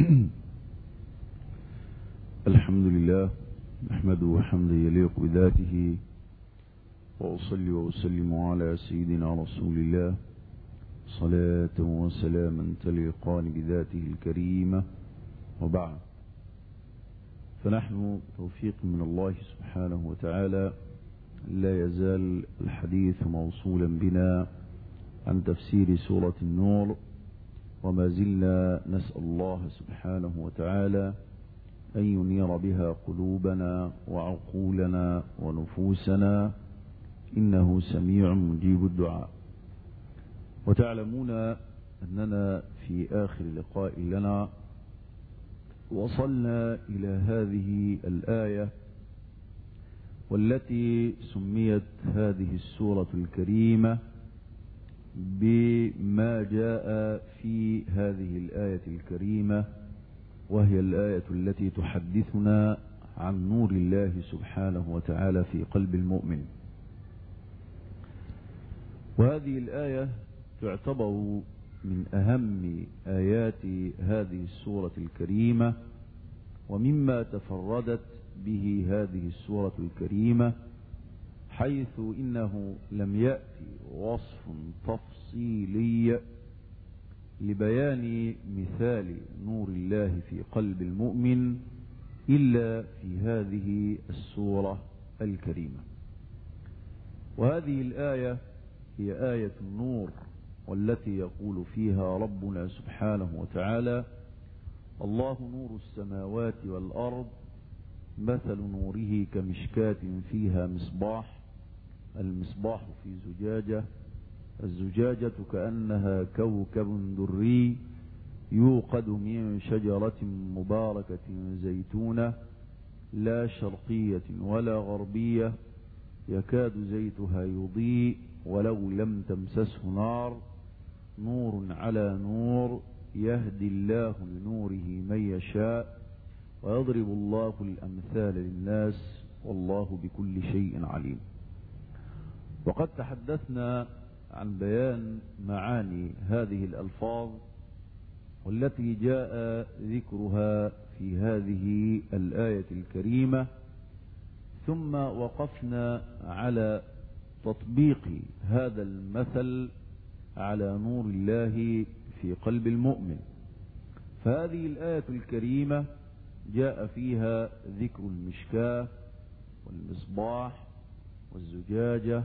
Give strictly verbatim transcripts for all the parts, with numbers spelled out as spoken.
الحمد لله نحمده حمدا يليق بذاته، وأصلي وأسلم على سيدنا رسول الله صلاة وسلاما تليقان بذاته الكريمة، وبعد. فنحن توفيق من الله سبحانه وتعالى لا يزال الحديث موصولا بنا عن تفسير سورة النور، وما زلنا نسأل الله سبحانه وتعالى أن ينير بها قلوبنا وعقولنا ونفوسنا، إنه سميع مجيب الدعاء. وتعلمون أننا في آخر لقاء لنا وصلنا إلى هذه الآية، والتي سميت هذه السورة الكريمة بما جاء في هذه الآية الكريمة، وهي الآية التي تحدثنا عن نور الله سبحانه وتعالى في قلب المؤمن. وهذه الآية تعتبر من أهم آيات هذه السورة الكريمة، ومما تفردت به هذه السورة الكريمة، حيث إنه لم يأتي وصف تفصيلي لبيان مثال نور الله في قلب المؤمن إلا في هذه السورة الكريمة. وهذه الآية هي آية النور، والتي يقول فيها ربنا سبحانه وتعالى: الله نور السماوات والأرض مثل نوره كمشكاة فيها مصباح، المصباح في زجاجة، الزجاجة كأنها كوكب دري يوقد من شجرة مباركة زيتونة لا شرقية ولا غربية يكاد زيتها يضيء ولو لم تمسسه نار، نور على نور يهدي الله لنوره من يشاء ويضرب الله الأمثال للناس والله بكل شيء عليم. وقد تحدثنا عن بيان معاني هذه الألفاظ والتي جاء ذكرها في هذه الآية الكريمة، ثم وقفنا على تطبيق هذا المثل على نور الله في قلب المؤمن. فهذه الآية الكريمة جاء فيها ذكر المشكاة والمصباح والزجاجة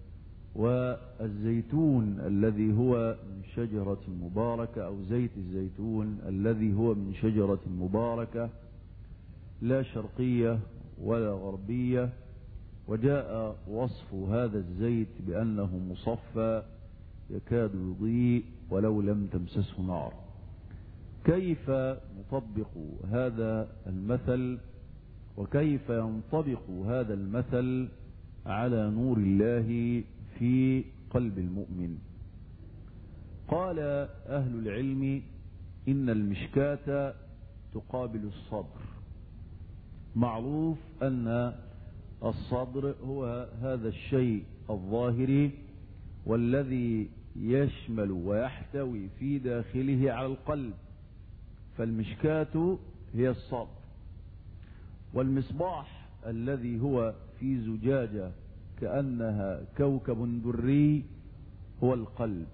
والزيتون الذي هو من شجرة مباركة، أو زيت الزيتون الذي هو من شجرة مباركة لا شرقية ولا غربية. وجاء وصف هذا الزيت بأنه مصفى يكاد يضيء ولو لم تمسسه نار. كيف نطبق هذا المثل، وكيف ينطبق هذا المثل على نور الله في قلب المؤمن؟ قال أهل العلم إن المشكاة تقابل الصدر. معروف أن الصدر هو هذا الشيء الظاهري والذي يشمل ويحتوي في داخله على القلب، فالمشكاة هي الصدر. والمصباح الذي هو في زجاجة كأنها كوكب دري هو القلب.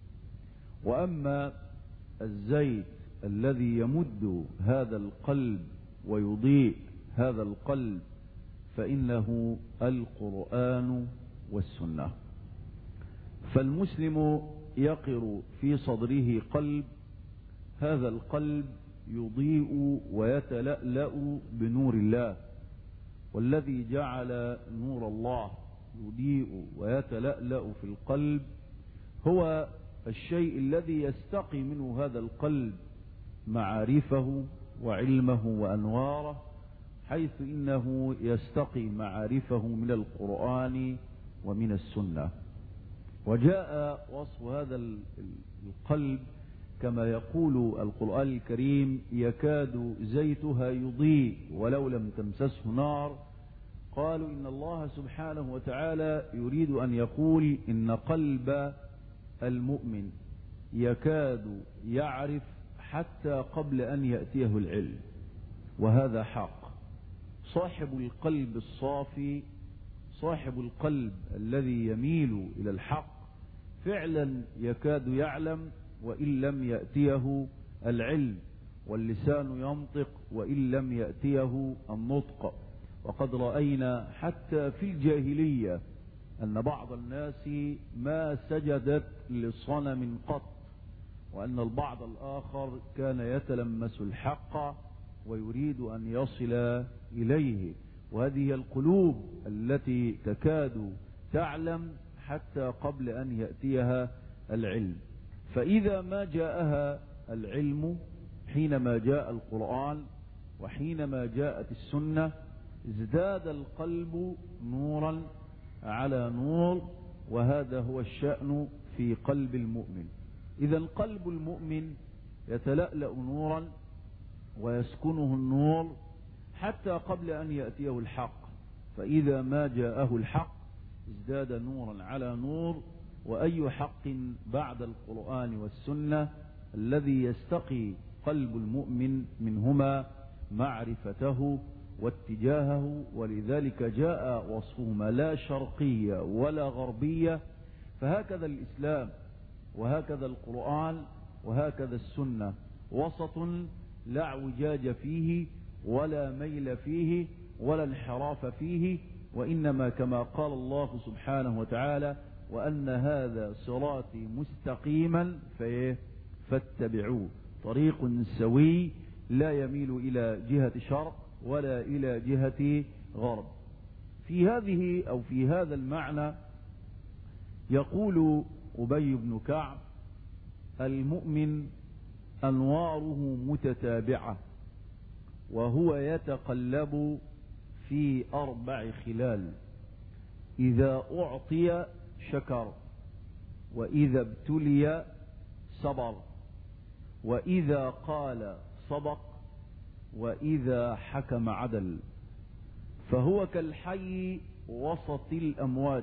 وأما الزيت الذي يمد هذا القلب ويضيء هذا القلب فإنه القرآن والسنة. فالمسلم يقر في صدره قلب، هذا القلب يضيء ويتلألأ بنور الله، والذي جعل نور الله يضيء ويتلألأ في القلب هو الشيء الذي يستقي منه هذا القلب معارفه وعلمه وأنواره، حيث إنه يستقي معارفه من القرآن ومن السنة. وجاء وصف هذا القلب كما يقول القرآن الكريم: يكاد زيتها يضيء ولو لم تمسسه نار. قالوا إن الله سبحانه وتعالى يريد أن يقول إن قلب المؤمن يكاد يعرف حتى قبل أن يأتيه العلم، وهذا حق. صاحب القلب الصافي، صاحب القلب الذي يميل إلى الحق فعلا يكاد يعلم وإن لم يأتيه العلم، واللسان ينطق وإن لم يأتيه النطق. وقد رأينا حتى في الجاهلية أن بعض الناس ما سجدت لصنم قط، وأن البعض الآخر كان يتلمس الحق ويريد أن يصل إليه. وهذه القلوب التي تكاد تعلم حتى قبل أن يأتيها العلم. فإذا ما جاءها العلم حينما جاء القرآن وحينما جاءت السنة ازداد القلب نورا على نور، وهذا هو الشأن في قلب المؤمن. إذا قلب المؤمن يتلألأ نورا ويسكنه النور حتى قبل أن يأتيه الحق، فإذا ما جاءه الحق ازداد نورا على نور. وأي حق بعد القرآن والسنة الذي يستقي قلب المؤمن منهما معرفته واتجاهه، ولذلك جاء وصفهما لا شرقية ولا غربية. فهكذا الإسلام وهكذا القرآن وهكذا السنة، وسط لا اعوجاج فيه ولا ميل فيه ولا انحراف فيه، وإنما كما قال الله سبحانه وتعالى: وأن هذا صراطي مستقيما فاتبعوه. طريق سوي لا يميل إلى جهة شرق ولا إلى جهة غرب. في هذه أو في هذا المعنى يقول أبي بن كعب: المؤمن أنواره متتابعة، وهو يتقلب في أربع خلال: إذا أعطي شكر، وإذا ابتلي صبر، وإذا قال صدق، وإذا حكم عدل. فهو كالحي وسط الأموات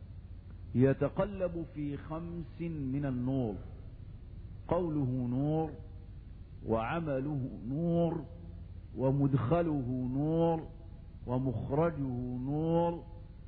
يتقلب في خمس من النور: قوله نور، وعمله نور، ومدخله نور، ومخرجه نور،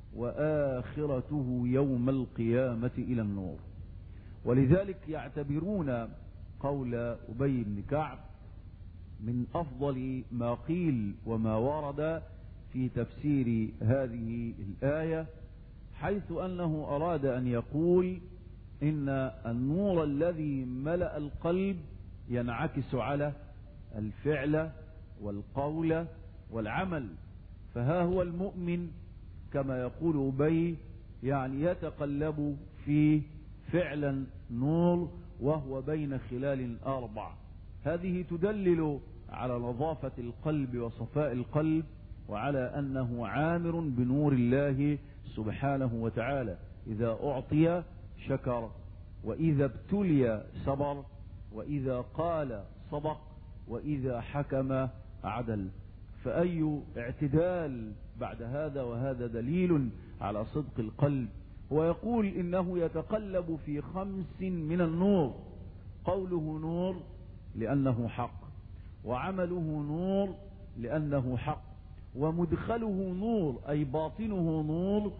وآخرته يوم القيامة إلى النور. ولذلك يعتبرون قول أبي بن كعب من أفضل ما قيل وما ورد في تفسير هذه الآية، حيث أنه أراد أن يقول إن النور الذي ملأ القلب ينعكس على الفعل والقول والعمل. فها هو المؤمن كما يقول أبي يعني يتقلب في فعلا نور، وهو بين خلال أربع. هذه تدلل على نظافة القلب وصفاء القلب، وعلى أنه عامر بنور الله سبحانه وتعالى. إذا أعطي شكر، وإذا ابتلي صبر، وإذا قال صدق، وإذا حكم عدل. فأي اعتدال بعد هذا؟ وهذا دليل على صدق القلب. ويقول إنه يتقلب في خمس من النور: قوله نور لأنه حق، وعمله نور لأنه حق، ومدخله نور أي باطنه نور،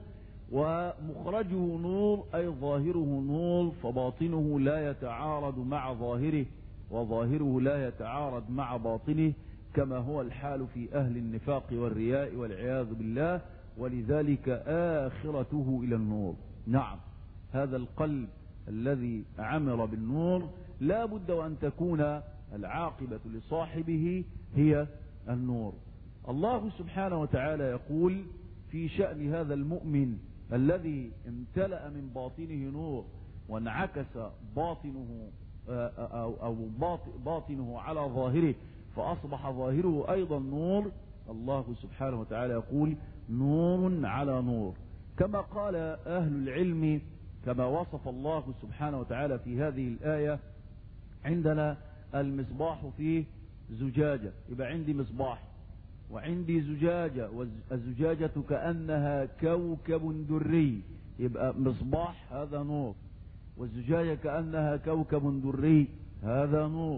ومخرجه نور أي ظاهره نور، فباطنه لا يتعارض مع ظاهره، وظاهره لا يتعارض مع باطنه، كما هو الحال في أهل النفاق والرياء والعياذ بالله. ولذلك آخرته إلى النور. نعم، هذا القلب الذي عمر بالنور لا بد وأن تكون العاقبة لصاحبه هي النور. الله سبحانه وتعالى يقول في شأن هذا المؤمن الذي امتلأ من باطنه نور وانعكس باطنه أو باطنه على ظاهره فأصبح ظاهره أيضا نور. الله سبحانه وتعالى يقول: نور على نور. كما قال أهل العلم، كما وصف الله سبحانه وتعالى في هذه الآية: عندنا المصباح فيه زجاجة، يبقى عندي مصباح وعندي زجاجة، والزجاجة كأنها كوكب دري، يبقى مصباح هذا نور، والزجاجة كأنها كوكب دري هذا نور.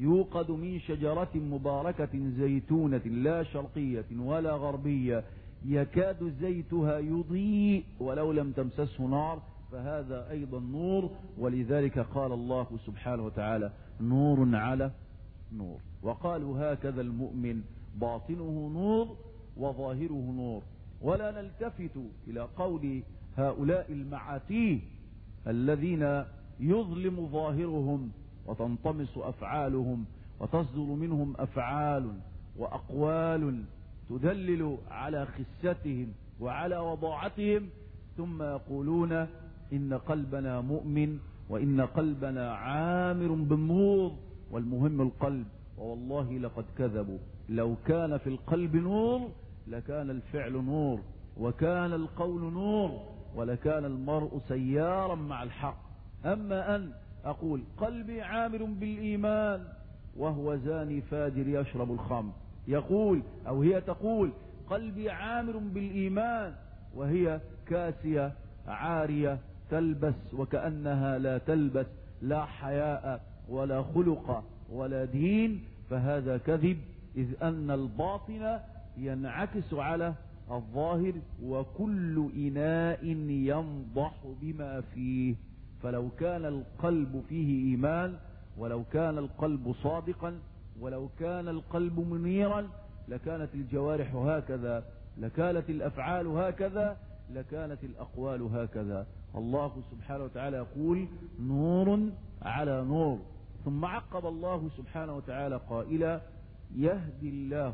يوقد من شجرة مباركة زيتونة لا شرقية ولا غربية يكاد زيتها يضيء ولو لم تمسسه نار، فهذا أيضا نور. ولذلك قال الله سبحانه وتعالى نور على نور. وقالوا هكذا المؤمن باطنه نور وظاهره نور. ولا نلتفت إلى قول هؤلاء المعاتيه الذين يظلم ظاهرهم وتنطمس أفعالهم وتصدر منهم أفعال وأقوال تدلل على خستهم وعلى وضاعتهم، ثم يقولون إن قلبنا مؤمن وإن قلبنا عامر بالنور، والمهم القلب. والله لقد كذبوا، لو كان في القلب نور لكان الفعل نور وكان القول نور ولكان المرء سيارا مع الحق. أما أن أقول قلبي عامر بالإيمان وهو زاني فاجر يشرب الخمر، يقول أو هي تقول قلبي عامر بالإيمان وهي كاسية عارية تلبس وكأنها لا تلبس، لا حياء ولا خلق ولا دين، فهذا كذب، إذ أن الباطن ينعكس على الظاهر، وكل إناء ينضح بما فيه. فلو كان القلب فيه إيمان، ولو كان القلب صادقا، ولو كان القلب منيرا، لكانت الجوارح هكذا، لكانت الأفعال هكذا، لكانت الأقوال هكذا. الله سبحانه وتعالى يقول نور على نور. ثم عقب الله سبحانه وتعالى قائلا يهدي الله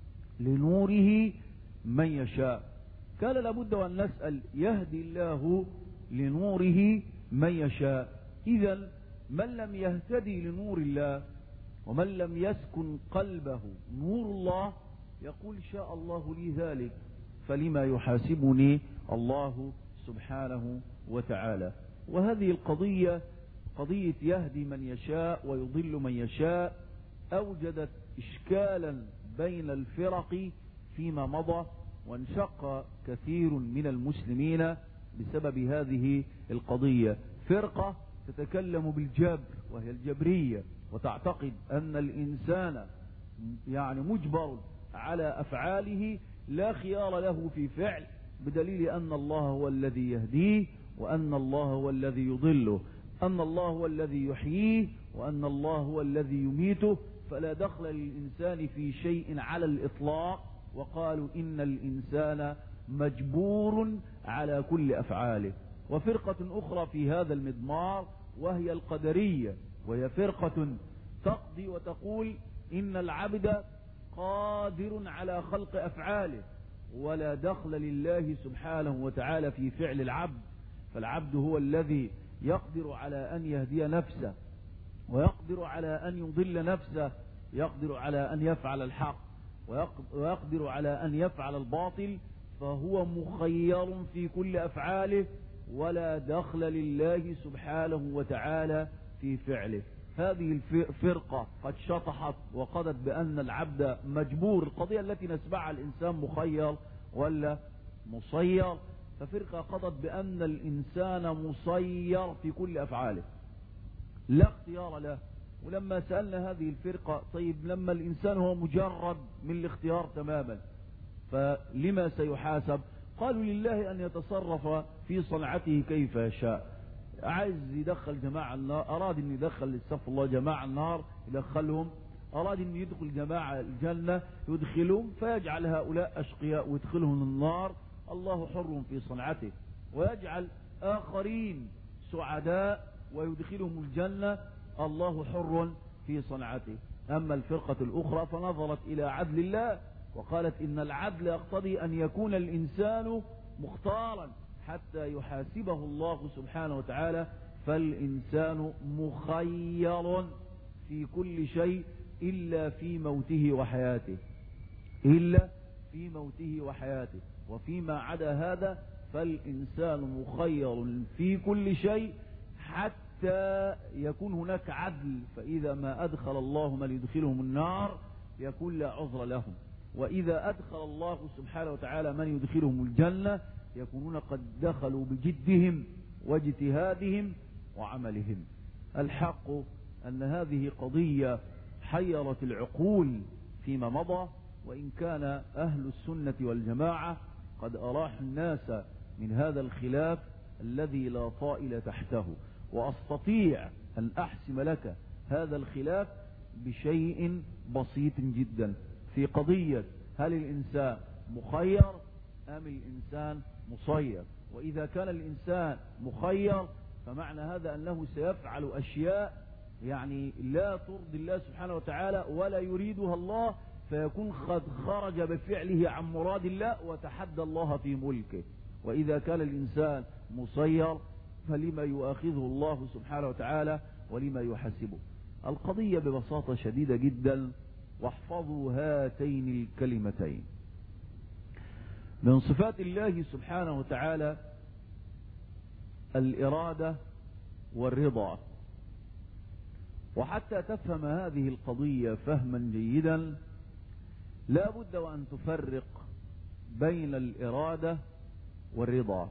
لنوره من يشاء. كان لابد أن نسأل يهدي الله لنوره من يشاء. إذن من لم يهتدي لنور الله ومن لم يسكن قلبه نور الله يقول شاء الله لي ذلك، فلما يحاسبني الله سبحانه وتعالى. وهذه القضية قضية يهدي من يشاء ويضل من يشاء أوجدت إشكالا بين الفرق فيما مضى، وانشق كثير من المسلمين بسبب هذه القضية. فرقة تتكلم بالجبر وهي الجبرية، وتعتقد أن الإنسان يعني مجبر على أفعاله لا خيار له في فعل، بدليل أن الله هو الذي يهديه وأن الله هو الذي يضله، أن الله هو الذي يحييه وأن الله هو الذي يميته، فلا دخل للإنسان في شيء على الإطلاق. وقالوا إن الإنسان مجبور على كل أفعاله. وفرقة أخرى في هذا المضمار وهي القدرية، وهي فرقة تقضي وتقول إن العبد قادر على خلق أفعاله ولا دخل لله سبحانه وتعالى في فعل العبد، فالعبد هو الذي يقدر على أن يهدي نفسه ويقدر على أن يضل نفسه، يقدر على أن يفعل الحق ويقدر على أن يفعل الباطل، فهو مخير في كل أفعاله ولا دخل لله سبحانه وتعالى في فعله. هذه الفرقة قد شطحت وقضت بأن العبد مجبور، القضية التي نسمعها الإنسان مخير ولا مسير، ففرقة قضت بأن الإنسان مسير في كل أفعاله لا اختيار له. ولما سألنا هذه الفرقة طيب لما الإنسان هو مجرد من الاختيار تماما فلما سيحاسب؟ قالوا لله أن يتصرف في صنعته كيف يشاء. عايز يدخل جماعة النار، أراد أن يدخل استغفر الله جماعة النار يدخلهم، أراد أن يدخل جماعة الجنة يدخلهم، فيجعل هؤلاء أشقياء ويدخلهم النار، الله حر في صنعته، ويجعل آخرين سعداء ويدخلهم الجنة، الله حر في صنعته. أما الفرقة الأخرى فنظرت إلى عدل الله وقالت إن العدل يقتضي أن يكون الإنسان مختارا حتى يحاسبه الله سبحانه وتعالى، فالإنسان مخير في كل شيء إلا في موته وحياته، إلا في موته وحياته، وفيما عدا هذا فالإنسان مخير في كل شيء حتى يكون هناك عدل. فإذا ما أدخل الله من يدخلهم النار يكون لا عذر لهم، وإذا أدخل الله سبحانه وتعالى من يدخلهم الجنة يكونون قد دخلوا بجدهم واجتهادهم وعملهم. الحق أن هذه قضية حيرت العقول فيما مضى، وإن كان أهل السنة والجماعة قد أراحوا الناس من هذا الخلاف الذي لا طائل تحته. وأستطيع أن أحسم لك هذا الخلاف بشيء بسيط جدا، في قضية هل الإنسان مخير أم الإنسان مسير. وإذا كان الإنسان مخير فمعنى هذا أنه سيفعل أشياء يعني لا ترضي الله سبحانه وتعالى ولا يريدها الله، فيكون قد خرج بفعله عن مراد الله وتحدى الله في ملكه. وإذا كان الإنسان مسير فلما يؤاخذه الله سبحانه وتعالى ولما يحاسبه. القضية ببساطة شديدة جدا، واحفظوا هاتين الكلمتين. من صفات الله سبحانه وتعالى الإرادة والرضا. وحتى تفهم هذه القضية فهما جيدا لا بد وأن تفرق بين الإرادة والرضا.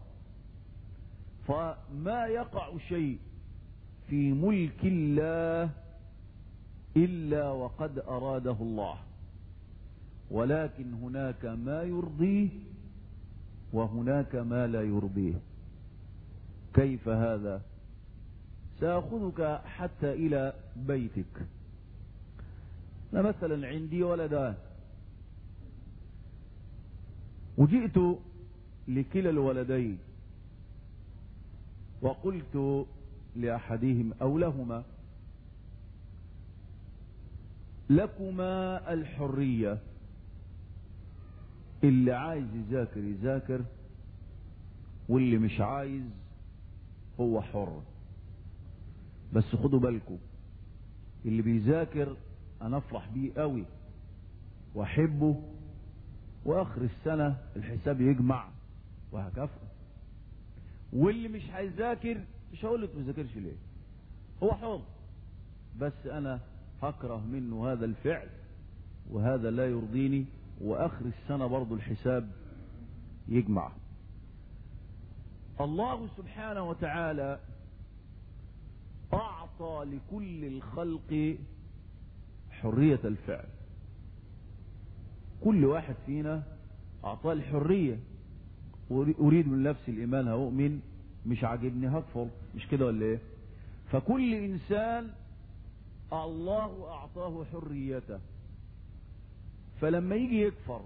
فما يقع شيء في ملك الله إلا وقد أراده الله، ولكن هناك ما يرضيه وهناك ما لا يرضيه. كيف هذا؟ سأخذك حتى إلى بيتك. أنا مثلا عندي ولدان، وجئت لكلا الولدين وقلت لأحدهم أو لهما: لكما الحرية، اللي عايز يذاكر يذاكر، واللي مش عايز هو حر. بس خدوا بالكم، اللي بيذاكر انا افرح بيه قوي واحبه، واخر السنة الحساب يجمع وهكافئه. واللي مش هيذاكر مش هقول لك ما تذاكرش ليه، هو حر، بس انا هكره منه هذا الفعل وهذا لا يرضيني، واخر السنة برضو الحساب يجمع. الله سبحانه وتعالى أعطى لكل الخلق حرية الفعل. كل واحد فينا أعطاه الحرية. أريد من نفسي الإيمان هؤمن، مش عاجبني هكفر، مش كده ولا إيه؟ فكل إنسان الله أعطاه حريته. فلما يجي يكفر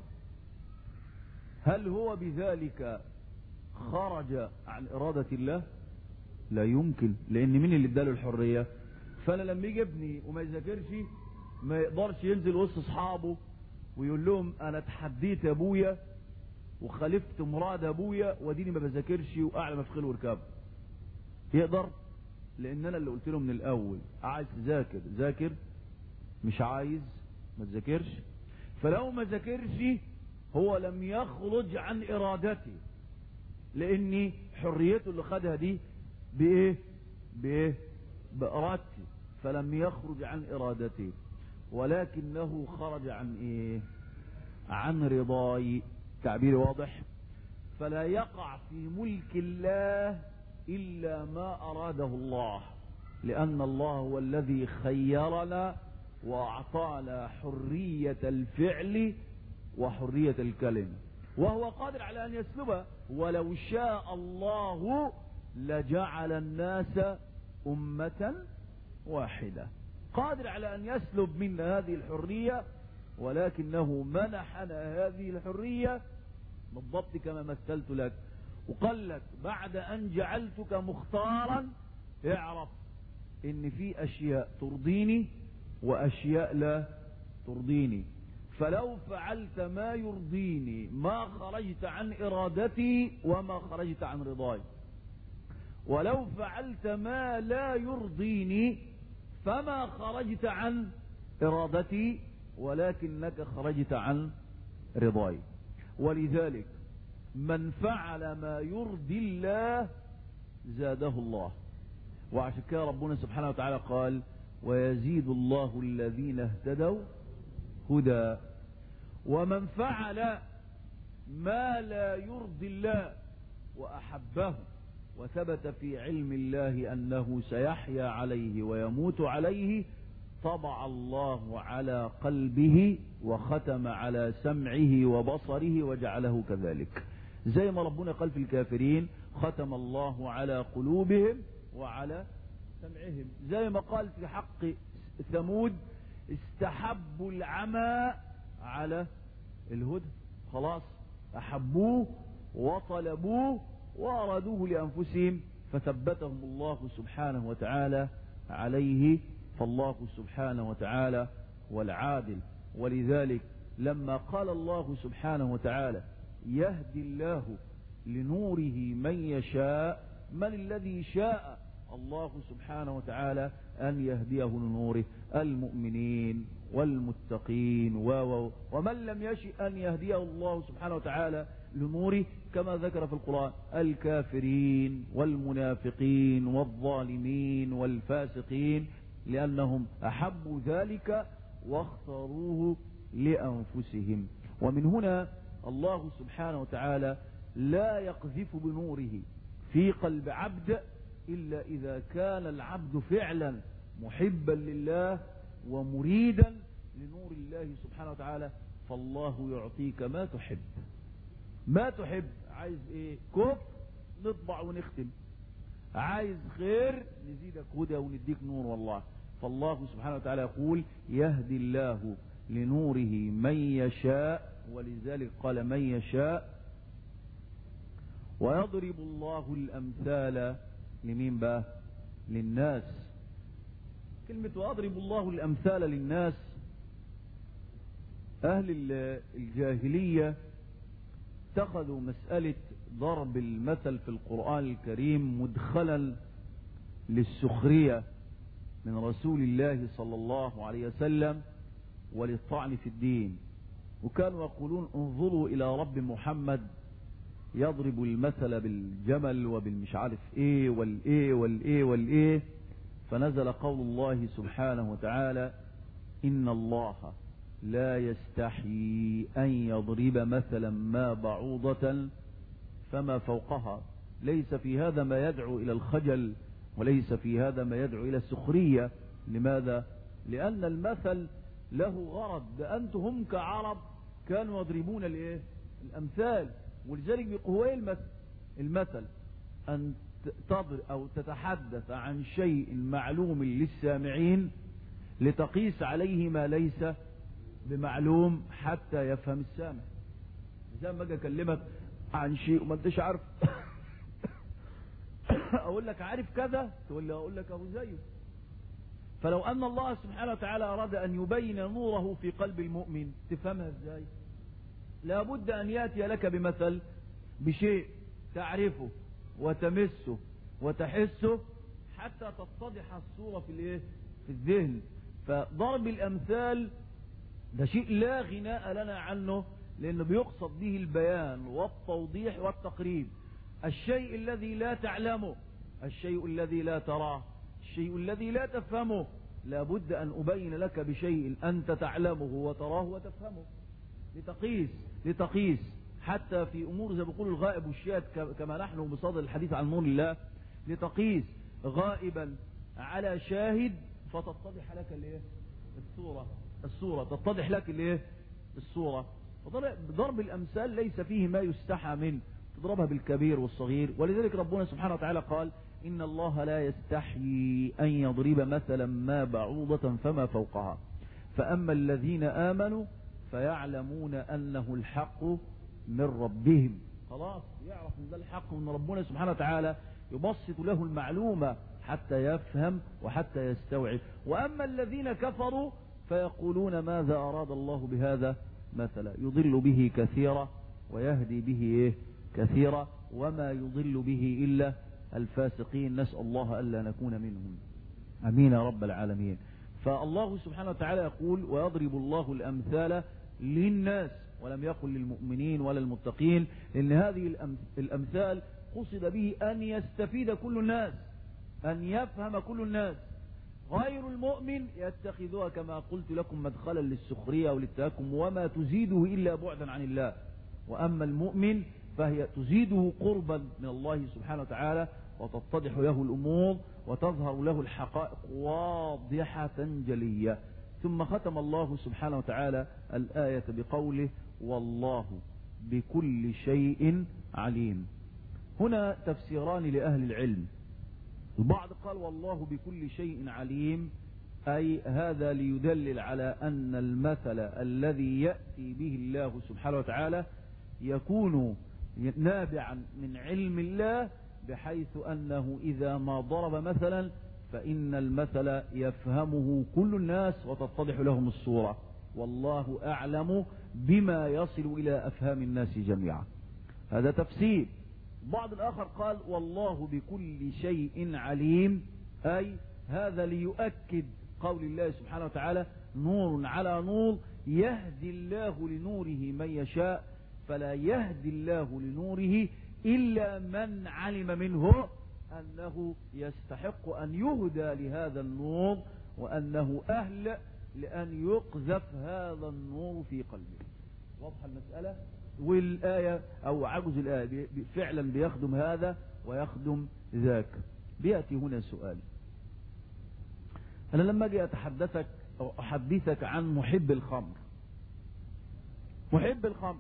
هل هو بذلك خرج عن إرادة الله؟ لا يمكن، لأن مين اللي اداله الحرية؟ فأنا لما يجي ابني وما يذاكرش ما يقدرش ينزل وسط أصحابه ويقول لهم أنا تحديت أبويا وخالفت مراد أبويا وديني ما بذاكرش وأعلى مفخل وركاب. يقدر؟ لأن أنا اللي قلت له من الأول عايز تذاكر ذاكر، مش عايز ما تذاكرش. فلو ما ذاكرش هو لم يخرج عن إرادته، لأن حريته اللي خدها دي بإيه؟ بإيه؟ بإرادتي، فلم يخرج عن إرادته، ولكنه خرج عن إيه؟ عن رضاي. تعبير واضح؟ فلا يقع في ملك الله إلا ما أراده الله، لأن الله هو الذي خيرنا وأعطانا حرية الفعل وحرية الكلمة، وهو قادر على أن يسلبها. ولو شاء الله لجعل الناس أمة واحدة، قادر على أن يسلب منا هذه الحرية، ولكنه منحنا هذه الحرية بالضبط كما مثلت لك. وقال لك بعد أن جعلتك مختارا اعرف إن في أشياء ترضيني وأشياء لا ترضيني، فلو فعلت ما يرضيني ما خرجت عن إرادتي وما خرجت عن رضاي، ولو فعلت ما لا يرضيني فما خرجت عن إرادتي ولكنك خرجت عن رضاي. ولذلك من فعل ما يرضي الله زاده الله. وعشان كده ربنا سبحانه وتعالى قال: ويزيد الله الذين اهتدوا هدى. ومن فعل ما لا يرضي الله وأحبه وثبت في علم الله أنه سيحيا عليه ويموت عليه طبع الله على قلبه وختم على سمعه وبصره وجعله كذلك. زي ما ربنا قال في الكافرين ختم الله على قلوبهم وعلى سمعهم، زي ما قال في حق ثمود استحبوا العمى على الهدى، خلاص أحبوه وطلبوه وأرادوه لأنفسهم فثبتهم الله سبحانه وتعالى عليه. فالله سبحانه وتعالى والعادل. ولذلك لما قال الله سبحانه وتعالى يهدي الله لنوره من يشاء، من الذي شاء الله سبحانه وتعالى أن يهديه لنوره؟ المؤمنين والمتقين و ومن لم يشئ أن يهديه الله سبحانه وتعالى لنوره كما ذكر في القرآن الكافرين والمنافقين والظالمين والفاسقين، لأنهم أحبوا ذلك واختاروه لأنفسهم. ومن هنا الله سبحانه وتعالى لا يقذف بنوره في قلب عبد إلا إذا كان العبد فعلا محبا لله ومريدا لنور الله سبحانه وتعالى، فالله يعطيك ما تحب. ما تحب، عايز ايه؟ كفر نطبع ونختم، عايز خير نزيدك هدى ونديك نور. والله فالله سبحانه وتعالى يقول يهدي الله لنوره من يشاء، ولذلك قال من يشاء. ويضرب الله الأمثال لمين بقى؟ للناس. كلمة ويضرب الله الأمثال للناس، أهل الجاهلية اتخذوا مسألة ضرب المثل في القرآن الكريم مدخلا للسخرية من رسول الله صلى الله عليه وسلم وللطعن في الدين، وكانوا يقولون انظروا إلى رب محمد يضرب المثل بالجمل وبالمش عارف ايه والايه والايه والايه. فنزل قول الله سبحانه وتعالى إن الله لا يستحيي أن يضرب مثلا ما بعوضة فما فوقها. ليس في هذا ما يدعو إلى الخجل، وليس في هذا ما يدعو إلى السخرية. لماذا؟ لأن المثل له غرض. ده أنتم هم كعرب كانوا يضربون الايه؟ الأمثال. ولذلك بيقول المثل المثل أن تضرب أو تتحدث عن شيء معلوم للسامعين لتقيس عليه ما ليس بمعلوم حتى يفهم السامع. إذا ما أجي أكلمك عن شيء وما أنتش عارف أقول لك عارف كذا، تقول لي أقول لك أهو زيه. فلو أن الله سبحانه وتعالى أراد أن يبين نوره في قلب المؤمن تفهمها إزاي؟ لابد أن يأتي لك بمثل، بشيء تعرفه وتمسه وتحسه حتى تتضح الصورة في الايه؟ في الذهن. فضرب الأمثال ده شيء لا غناء لنا عنه، لأنه بيقصد به البيان والتوضيح والتقريب. الشيء الذي لا تعلمه، الشيء الذي لا تراه، الشيء الذي لا تفهمه، لابد أن أبين لك بشيء أنت تعلمه وتراه وتفهمه لتقيس لتقيس حتى في أمور زي بيقولوا الغائب والشاهد، كما نحن بصدد الحديث عن نور الله، لتقيس غائبا على شاهد فتتضح لك الايه؟ الصورة الصورة تتضح لك الايه؟ الصورة. ضرب الأمثال ليس فيه ما يستحى منه، تضربها بالكبير والصغير. ولذلك ربنا سبحانه وتعالى قال إن الله لا يستحيي أن يضرب مثلا ما بعوضة فما فوقها فأما الذين آمنوا فيعلمون أنه الحق من ربهم. خلاص يعرف ان ده الحق من ربنا سبحانه وتعالى، يبسط له المعلومة حتى يفهم وحتى يستوعب. وأما الذين كفروا فيقولون ماذا أراد الله بهذا مثلا يضل به كثيرا ويهدي به إيه؟ كثيرا وما يضل به إلا الفاسقين. نسأل الله ألا نكون منهم، أمين يا رب العالمين. فالله سبحانه وتعالى يقول ويضرب الله الأمثال للناس، ولم يقل للمؤمنين ولا المتقين، لأن هذه الأمثال قصد به أن يستفيد كل الناس، أن يفهم كل الناس. غير المؤمن يتخذها كما قلت لكم مدخلا للسخرية وللتهكم وما تزيده إلا بعدا عن الله. وأما المؤمن فهي تزيده قربا من الله سبحانه وتعالى وتتضح له الأمور وتظهر له الحقائق واضحة جلية. ثم ختم الله سبحانه وتعالى الآية بقوله والله بكل شيء عليم. هنا تفسيران لأهل العلم. البعض قال والله بكل شيء عليم، أي هذا ليدلل على أن المثل الذي يأتي به الله سبحانه وتعالى يكون نابعا من علم الله، بحيث أنه إذا ما ضرب مثلا فإن المثل يفهمه كل الناس وتتضح لهم الصورة، والله أعلم بما يصل إلى أفهام الناس جميعا. هذا تفسير. بعض الآخر قال والله بكل شيء عليم، أي هذا ليؤكد قول الله سبحانه وتعالى نور على نور يهدي الله لنوره من يشاء، فلا يهدي الله لنوره إلا من علم منه أنه يستحق أن يهدى لهذا النور وأنه أهل لأن يقذف هذا النور في قلبه. واضح المسألة؟ والآية أو عجز الآية فعلا بيخدم هذا ويخدم ذاك. بيأتي هنا سؤال. أنا لما أجي أتحدثك أو أحدثك عن محب الخمر، محب الخمر،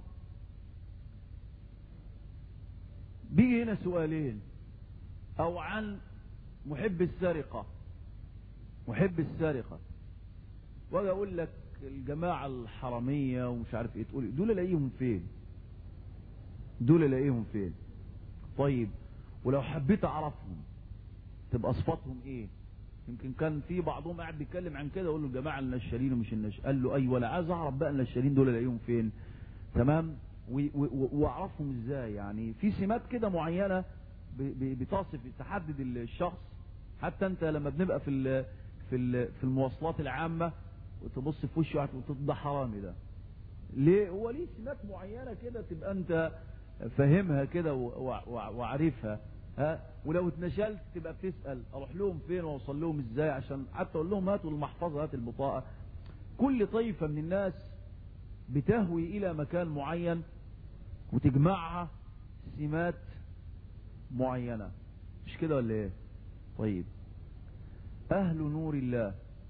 بيجي هنا سؤالين. أو عن محب السرقة، محب السرقة، وأجي أقول لك الجماعة الحرامية ومش عارف إيه، تقول دول ألاقيهم فين؟ دول ألاقيهم فين؟ طيب ولو حبيت أعرفهم تبقى صفاتهم إيه؟ يمكن كان في بعضهم قاعد بيتكلم عن كده، اقول له الجماعه النشالين ومش النش، قال له ايوه انا عايز اعرف بقى النشالين دول الاقيهم فين، تمام، واعرفهم ازاي؟ يعني في سمات كده معينه بتصف تحدد الشخص. حتى انت لما بنبقى في في في المواصلات العامه وتبص في وشه وتقول ده حرامي ده، ليه؟ هو ليه سمات معينه كده تبقى انت فاهمها كده وعارفها، ها؟ ولو اتنشلت تبقى بتسأل اروح لهم فين واوصل لهم ازاي، عشان حتى اقول لهم هاتوا المحفظه هات البطاقه. كل طائفه من الناس بتهوي الى مكان معين وتجمعها سمات معينه، مش كده ولا ايه؟ طيب اهل نور الله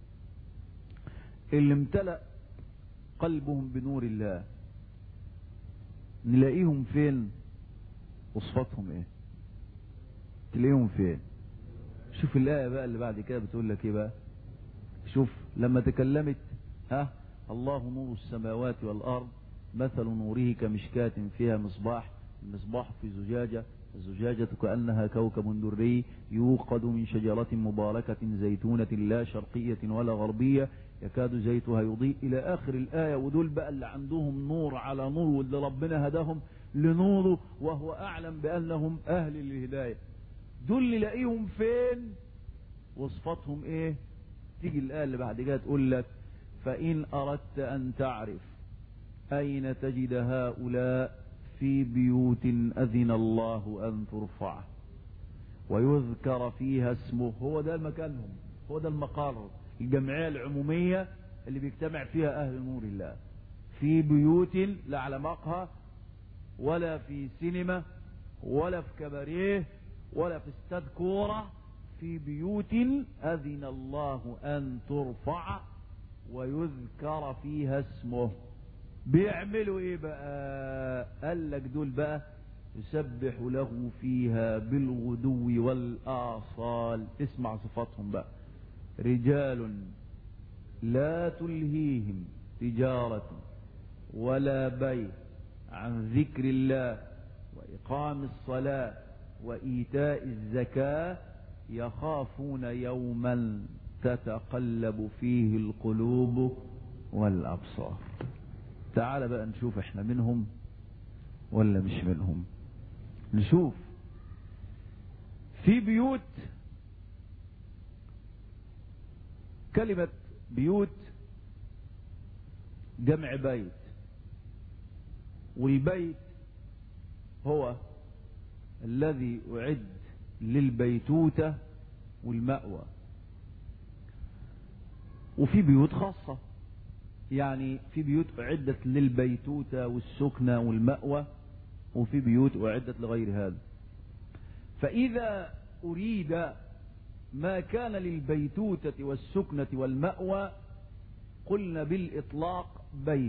اللي امتلأ قلبهم بنور الله نلاقيهم فين وصفاتهم ايه؟ تلاقيهم فين؟ شوف الآية بقى اللي بعد كده بتقول لك ايه بقى. شوف لما تكلمت ها الله نور السماوات والأرض مثل نوره كمشكاة فيها مصباح، المصباح في زجاجة، الزجاجة كأنها كوكب دري يوقد من شجرة مباركة زيتونة لا شرقية ولا غربية يكاد زيتها يضيء إلى آخر الآية. ودول بقى اللي عندهم نور على نور، واللي ربنا هداهم لنوره وهو أعلم بأنهم أهل للهداية. دول اللي لاقيهم فين وصفاتهم ايه؟ تيجي الآية اللي بعد كده تقول لك فإن أردت أن تعرف أين تجد هؤلاء في بيوت أذن الله أن ترفع ويذكر فيها اسمه. هو ده مكانهم، هو ده المقر، الجمعية العمومية اللي بيجتمع فيها أهل نور الله، في بيوت لا على مقهى ولا في سينما ولا في كباريه ولا في استاد كورة، في بيوت أذن الله أن ترفع ويذكر فيها اسمه. بيعملوا ايه بقى؟ قال لك دول بقى يسبح له فيها بالغدو والآصال. اسمع صفاتهم بقى: رجال لا تلهيهم تجارة ولا بيع عن ذكر الله وإقام الصلاة وإيتاء الزكاة يخافون يوما تتقلب فيه القلوب والأبصار. تعال بقى نشوف احنا منهم ولا مش منهم. نشوف في بيوت، كلمة بيوت جمع بيت، والبيت هو الذي أعد للبيتوتة والمأوى. وفي بيوت خاصة، يعني في بيوت أعدت للبيتوتة والسكنة والمأوى، وفي بيوت أعدت لغير هذا. فإذا أريد ما كان للبيتوتة والسكنة والمأوى قلنا بالإطلاق بيت.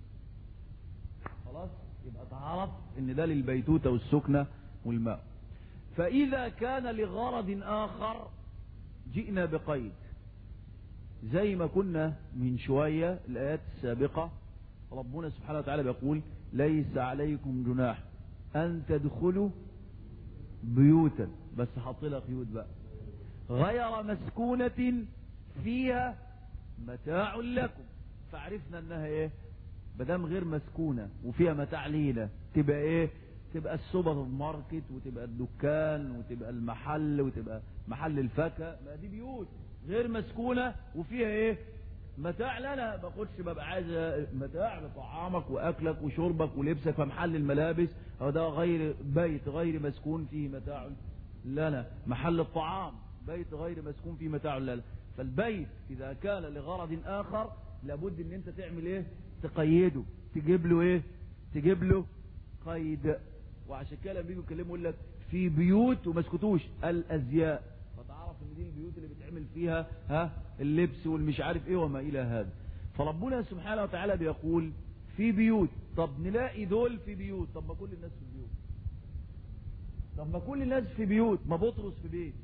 خلاص يبقى تعرف ان ده للبيتوتة والسكنة والمأوى. فإذا كان لغرض آخر جئنا بقيد، زي ما كنا من شوية الآيات السابقة ربنا سبحانه وتعالى بيقول ليس عليكم جناح أن تدخلوا بيوتا، بس حط لها قيود بقى، غير مسكونة فيها متاع لكم. فعرفنا انها ايه؟ بدام غير مسكونة وفيها متاع لينا تبقى ايه؟ تبقى السوبر ماركت وتبقى الدكان وتبقى المحل وتبقى محل الفاكهة، ما دي بيوت غير مسكونة وفيها ايه؟ متاع لنا. باخدش ببقى عايز متاع لطعامك واكلك وشربك ولبسك. فمحل الملابس هو ده غير بيت غير مسكون فيه متاع لنا. محل الطعام بيت غير مسكون فيه متاع لنا. فالبيت اذا كان لغرض اخر لابد ان انت تعمل ايه؟ تقيده، تجيب له ايه؟ تجيب له قيد. وعشان كده لما بيجوا يكلموا يقول لك في بيوت وما اسكتوش الازياء، فتعرف ان دي البيوت اللي بتعمل فيها ها اللبس والمش عارف ايه وما الى هذا. فربنا سبحانه وتعالى بيقول في بيوت. طب نلاقي دول في بيوت، طب ما كل الناس في بيوت، طب ما كل الناس في بيوت، ما بطرس في بيت.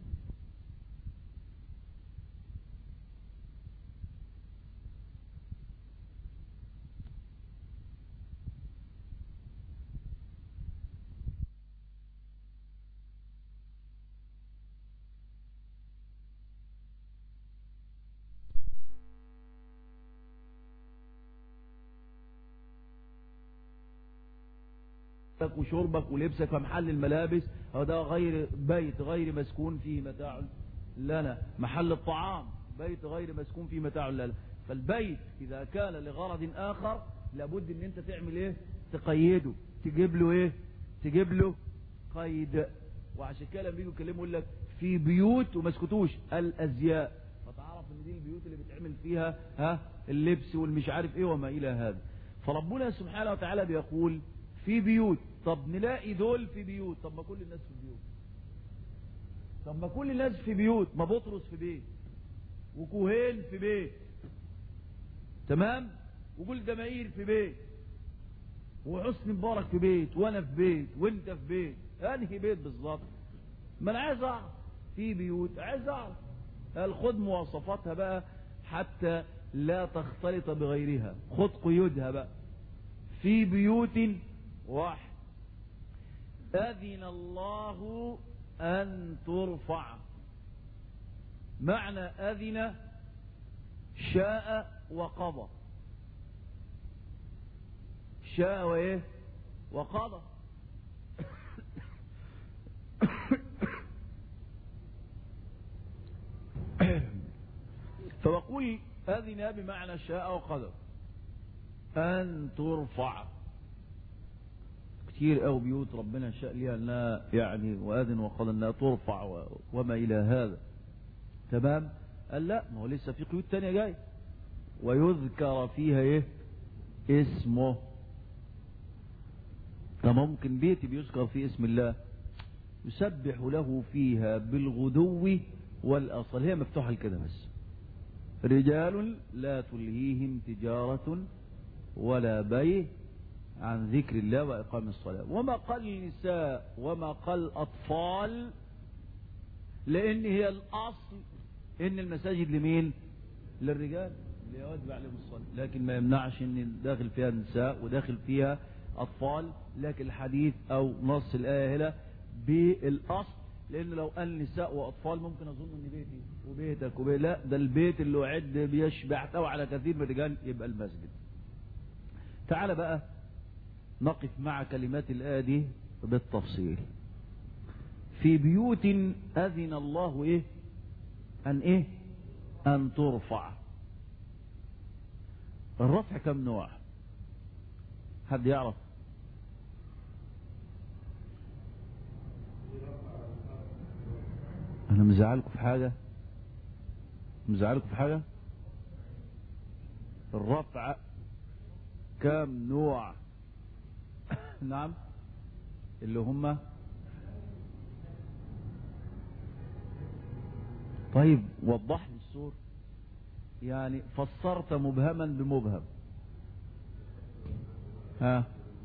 وشربك ولبسك. فمحل الملابس هو ده غير بيت غير مسكون فيه متاع لنا. محل الطعام بيت غير مسكون فيه متاع لنا. فالبيت اذا كان لغرض اخر لابد ان انت تعمل ايه؟ تقيده، تجيب له ايه؟ تجيب له قيد. وعشان كده لما بيجوا يكلموا يقول لك في بيوت وما اسكتوش الازياء، فتعرف ان دي البيوت اللي بتعمل فيها ها اللبس والمش عارف ايه وما الى هذا. فربنا سبحانه وتعالى بيقول في بيوت. طب نلاقي دول في بيوت، طب ما كل الناس في بيوت، طب ما كل الناس في بيوت، ما بطرس في بيت وكوهين في بيت، تمام، وقول جماهير في بيت وحسني مبارك في بيت وانا في بيت وانت في بيت. انهي بيت بالظبط؟ ما انا عايز اعرف. في بيوت عايز اعرف. خد مواصفاتها بقى حتى لا تختلط بغيرها، خد قيودها بقى. في بيوت واحد أذن الله أن ترفع. معنى أذن شاء وقضى، شاء وإيه؟ وقضى. فبقول أذن بمعنى شاء وقضى أن ترفع. كتير قوي بيوت ربنا شاء ليها انها يعني وأذن وقال انها ترفع وما الى هذا، تمام. قال لا، ما هو لسه في قيود تانية جاي. ويذكر فيها ايه؟ اسمه. ده ممكن بيت بيذكر فيه اسم الله يسبح له فيها بالغدو والأصل. هي مفتوحة كده بس. رجال لا تلهيهم تجارة ولا بيع عن ذكر الله وإقام الصلاة. وما قال النساء وما قال أطفال، لأن هي الأصل إن المساجد لمين؟ للرجال اللي يواجب عليهم الصلاة، لكن ما يمنعش إن داخل فيها النساء وداخل فيها أطفال. لكن الحديث أو نص الآية هنا بالأصل، لأن لو قال نساء وأطفال ممكن أظن إن بيتي وبيتك وبيت، لا، ده البيت اللي أعد بيشبع يحتوي على كثير من الرجال يبقى المسجد. تعال بقى نقف مع كلمات الآية دي بالتفصيل. في بيوت أذن الله إيه؟ أن إيه؟ أن ترفع. الرفع كم نوع؟ حد يعرف؟ أنا مزعلكم في حاجة؟ مزعلكم في حاجة؟ الرفع كم نوع؟ نعم، اللي هم طيب وضح لي الصورة، يعني فسرت مبهما بمبهم. ها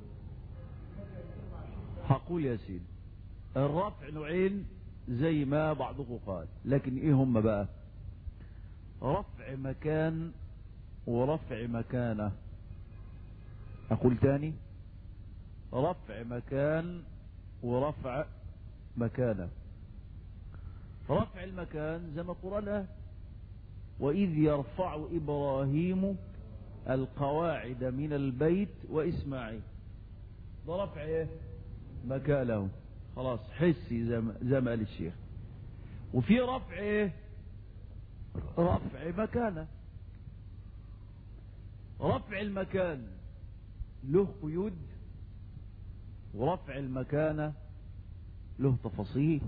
هقول يا سيدي الرفع نوعين زي ما بعضكم قال، لكن ايه هم بقى؟ رفع مكان ورفع مكانه. اقول تاني، رفع مكان ورفع مكانه. رفع المكان زي ما القرآن وإذ يرفع إبراهيم القواعد من البيت وإسماعيل، ده رفع ايه؟ مكانه، خلاص حسي زي ما زي ما قال الشيخ. وفي رفع ايه؟ رفع مكانه. رفع المكان له قيود، ورفع المكانه له تفاصيل.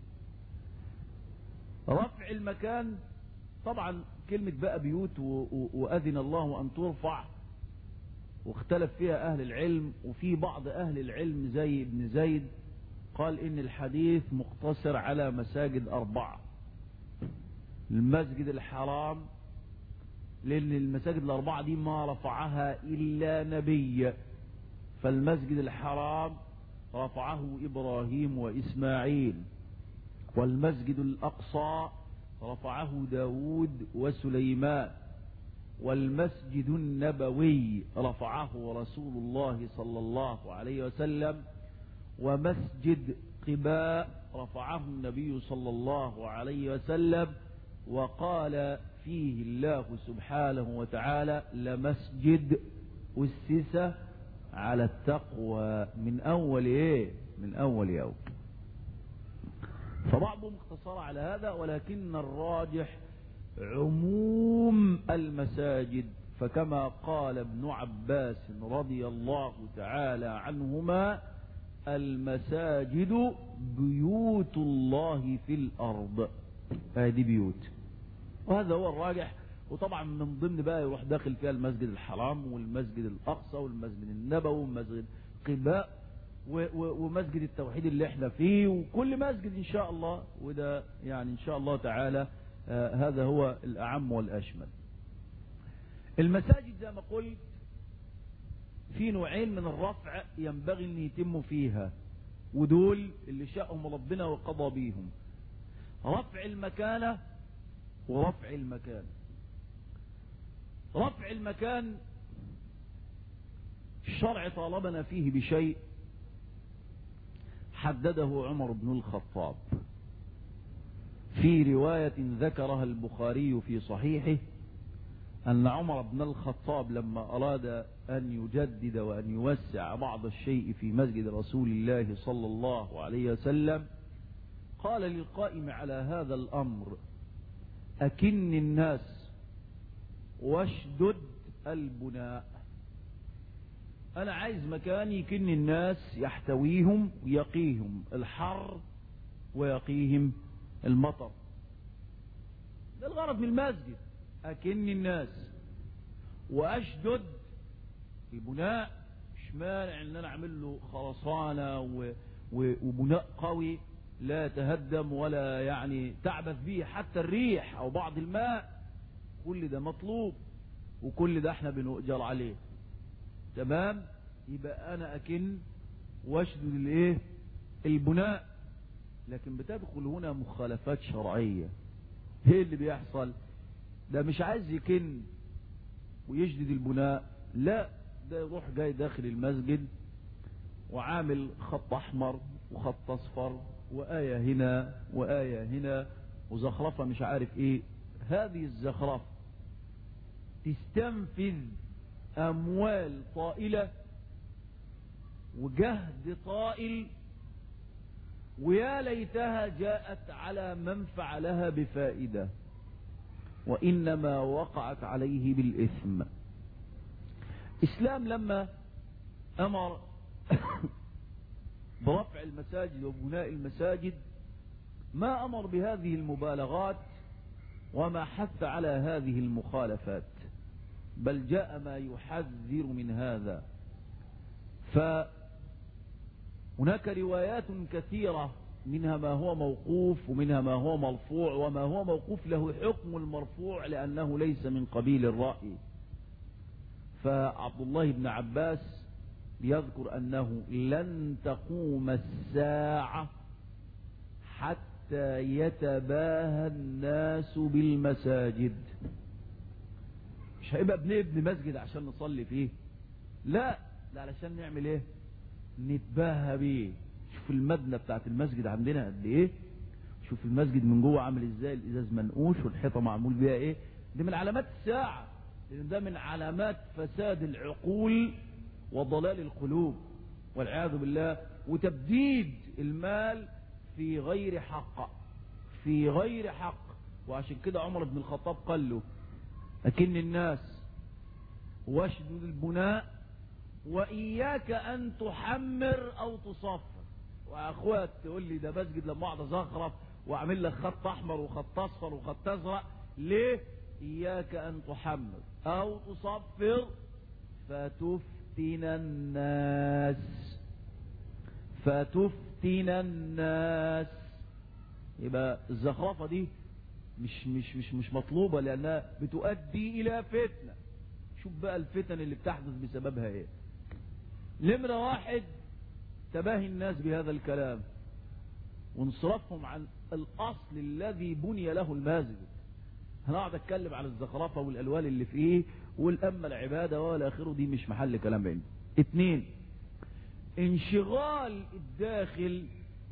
رفع المكان طبعا كلمة بقى بيوت وأذن الله أن ترفع، واختلف فيها أهل العلم، وفي بعض أهل العلم زي ابن زيد قال إن الحديث مقتصر على مساجد أربعة. المسجد الحرام، لأن المساجد الأربعة دي ما رفعها إلا نبي، فالمسجد الحرام رفعه إبراهيم وإسماعيل، والمسجد الأقصى رفعه داود وسليمان، والمسجد النبوي رفعه رسول الله صلى الله عليه وسلم، ومسجد قباء رفعه النبي صلى الله عليه وسلم، وقال فيه الله سبحانه وتعالى لمسجد أسس على التقوى من أول إيه؟ من أول يوم. فبعضهم اقتصر على هذا، ولكن الراجح عموم المساجد، فكما قال ابن عباس رضي الله تعالى عنهما المساجد بيوت الله في الأرض، هذه بيوت، وهذا هو الراجح. وطبعا من ضمن بقى يروح داخل فيها المسجد الحرام والمسجد الأقصى والمسجد النبوي والمسجد قباء ومسجد التوحيد اللي احنا فيه، وكل مسجد ان شاء الله، وده يعني ان شاء الله تعالى آه هذا هو الأعم والأشمل. المساجد زي ما قلت في نوعين من الرفع ينبغي ان يتم فيها، ودول اللي شاءهم ربنا وقضى بيهم: رفع المكانة ورفع المكان. رفع المكان الشرع طالبنا فيه بشيء حدده عمر بن الخطاب في رواية ذكرها البخاري في صحيحه، أن عمر بن الخطاب لما أراد أن يجدد وأن يوسع بعض الشيء في مسجد رسول الله صلى الله عليه وسلم قال للقائم على هذا الأمر: أكن الناس واشدد البناء. أنا عايز مكان يكن الناس يحتويهم ويقيهم الحر ويقيهم المطر، ده الغرض من المسجد، أكن الناس وأشدد البناء. مش مانع ان انا اعمل له خرسانه وبناء قوي لا يتهدم ولا يعني تعبث به حتى الريح او بعض الماء، كل ده مطلوب وكل ده احنا بنؤجر عليه، تمام؟ يبقى انا اكن واشدد الايه؟ البناء. لكن بتدخل هنا مخالفات شرعيه. ايه اللي بيحصل؟ ده مش عايز يكن ويشدد البناء، لا، ده يروح جاي داخل المسجد وعامل خط احمر وخط اصفر وآية هنا وآية هنا وزخرفة مش عارف ايه. هذه الزخرفة تستنفذ اموال طائلة وجهد طائل، ويا ليتها جاءت على من فعلها بفائدة، وإنما وقعت عليه بالإثم. إسلام لما أمر برفع المساجد وبناء المساجد ما أمر بهذه المبالغات وما حث على هذه المخالفات، بل جاء ما يحذر من هذا. فهناك روايات كثيرة منها ما هو موقوف ومنها ما هو مرفوع، وما هو موقوف له حكم المرفوع لأنه ليس من قبيل الرأي. فعبد الله بن عباس يذكر أنه لن تقوم الساعة حتى يتباهى الناس بالمساجد. مش هيبقى بنبني مسجد عشان نصلي فيه، لا، ده علشان نعمل ايه؟ نتباهى بيه. شوف المبنى بتاعت المسجد عندنا قد ايه، شوف المسجد من جوه عامل ازاي، الازاز منقوش والحيطه معمول بيها ايه. دي من علامات الساعه، لان ده من علامات فساد العقول وضلال القلوب والعياذ بالله، وتبديد المال في غير حق، في غير حق. وعشان كده عمر بن الخطاب قال له: لكن الناس واشدد البناء وإياك أن تحمر أو تصفر. وأخوات تقول لي ده مسجد لما أقعد أزخرف وأعمل لك خط أحمر وخط أصفر وخط أزرق ليه؟ إياك أن تحمر أو تصفر فتفتن الناس، فتفتن الناس. يبقى الزخرفة دي مش مش مش مش مطلوبة، لأنها بتؤدي إلى فتنة. شوف بقى الفتن اللي بتحدث بسببها ايه. نمرة واحد، تباهي الناس بهذا الكلام وانصرافهم عن الأصل الذي بني له المسجد. هنقعد اتكلم على الزخرفة والألوان اللي فيه والأما العبادة والى آخره، دي مش محل كلام عندي. اتنين، انشغال الداخل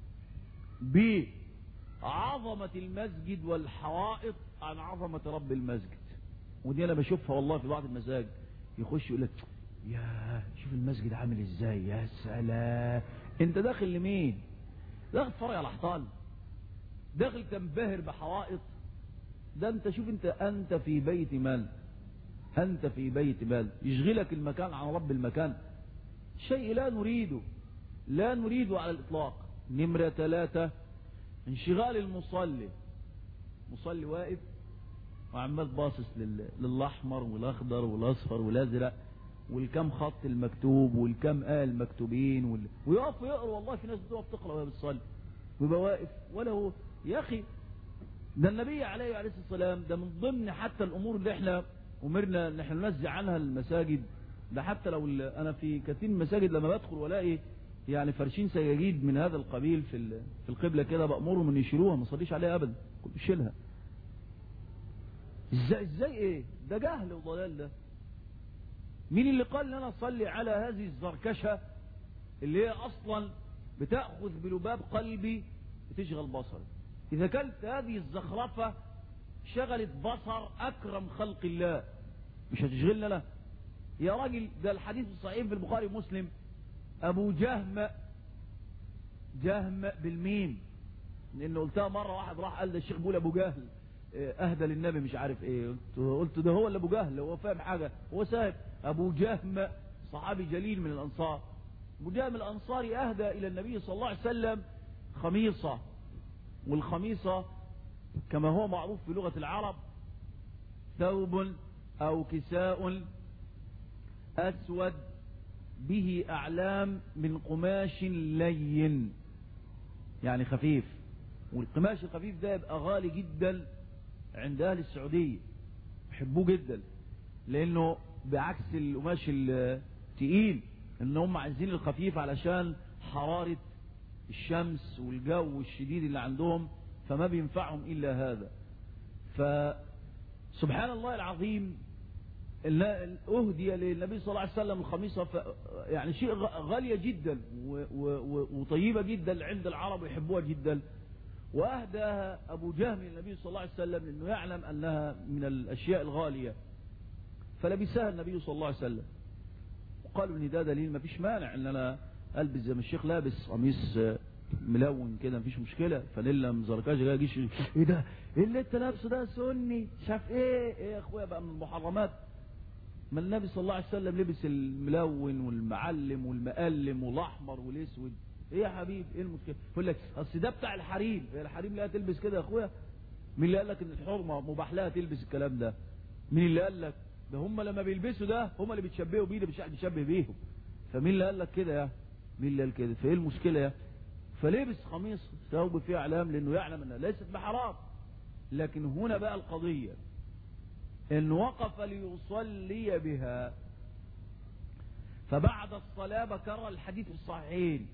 بعظمة المسجد والحوائط عن عظمة رب المسجد. ودي انا بشوفها والله في بعض المساجد، يخش يقول لك: يا شوف المسجد عامل ازاي، يا سلام. انت داخل لمين؟ داخل تتفرج على احطال؟ داخل تنبهر بحوائط؟ ده انت شوف، انت انت في بيت من؟ انت في بيت من؟ يشغلك المكان عن رب المكان، شيء لا نريده، لا نريده على الاطلاق. نمرة ثلاثة، انشغال المصلي. مصلي واقف وعمال باصص للاحمر والاخضر والاصفر والازرق والكم خط المكتوب والكم آية المكتوبين وال... ويقف يقرا. والله في ناس بتقف تقرا وهي بتصلي ويبقى واقف ولا هو. يا اخي ده النبي عليه عليه الصلاه والسلام، ده من ضمن حتى الامور اللي احنا امرنا ان احنا ننزع عنها المساجد. ده حتى لو انا في كثير من المساجد لما بدخل والاقي يعني فرشين سجاجيد من هذا القبيل في في القبله كده، بامرهم ان يشيلوها، ما اصليش عليها ابدا، كنت اشيلها. ازاي ازاي ايه ده؟ جهل وضلال. ده مين اللي قال ان انا اصلي على هذه الزركشه اللي هي اصلا بتاخذ بلباب قلبي بتشغل بصري؟ اذا كانت هذه الزخرفه شغلت بصر اكرم خلق الله، مش هتشغلنا له يا راجل؟ ده الحديث الصحيح في البخاري ومسلم، ابو جهم، جهم بالميم، لانه قلتها مره، واحد راح قال ده الشيخ بيقول ابو جهل اهدى للنبي مش عارف ايه، قلت ده هو اللي ابو جهل، هو فاهم حاجه؟ هو ساهب. ابو جهم صحابي جليل من الانصار، ابو جهم الانصاري اهدى الى النبي صلى الله عليه وسلم خميصه، والخميصه كما هو معروف في لغه العرب ثوب او كساء اسود به اعلام من قماش لين، يعني خفيف. والقماش الخفيف ده يبقى غالي جدا عند اهل السعوديه، يحبوه جدا، لانه بعكس القماش التقيل ان هم عايزين الخفيف علشان حراره الشمس والجو الشديد اللي عندهم، فما بينفعهم الا هذا. فسبحان الله العظيم، اهدي للنبي صلى الله عليه وسلم الخميصه، يعني شيء غاليه جدا وطيبه جدا عند العرب ويحبوها جدا، واهداها ابو جهم للنبي صلى الله عليه وسلم لانه يعلم انها من الاشياء الغاليه، فلبسها النبي صلى الله عليه وسلم. وقالوا ان ده دليل ما فيش مانع ان انا البس زي ما الشيخ لابس قميص ملون كده، مفيش مشكله، فانيلا مزركاش جاي يجيش ايه ده؟ ايه اللي انت لابسه ده سني؟ شاف ايه؟ ايه يا اخويا بقى من المحرمات؟ ما النبي صلى الله عليه وسلم لبس الملون والمعلم والمقلم والاحمر والاسود. ايه يا حبيبي ايه المشكله؟ يقول لك اصل ده بتاع الحريم، هي الحريم لا تلبس كده يا اخويا؟ مين اللي قال لك ان الحرمه مباح لها تلبس الكلام ده؟ مين اللي قال لك؟ ده هم لما بيلبسوا ده هم اللي بيتشبهوا بيه، ده مش بيشبه بيهم. فمين اللي قال لك كده يا؟ مين اللي قال كده؟ فايه المشكله يا؟ فلبس قميص ثوب فيه اعلام لانه يعلم انها ليست بحرام. لكن هنا بقى القضية ان وقف ليصلي بها، فبعد الصلاة بكر الحديث الصحيحين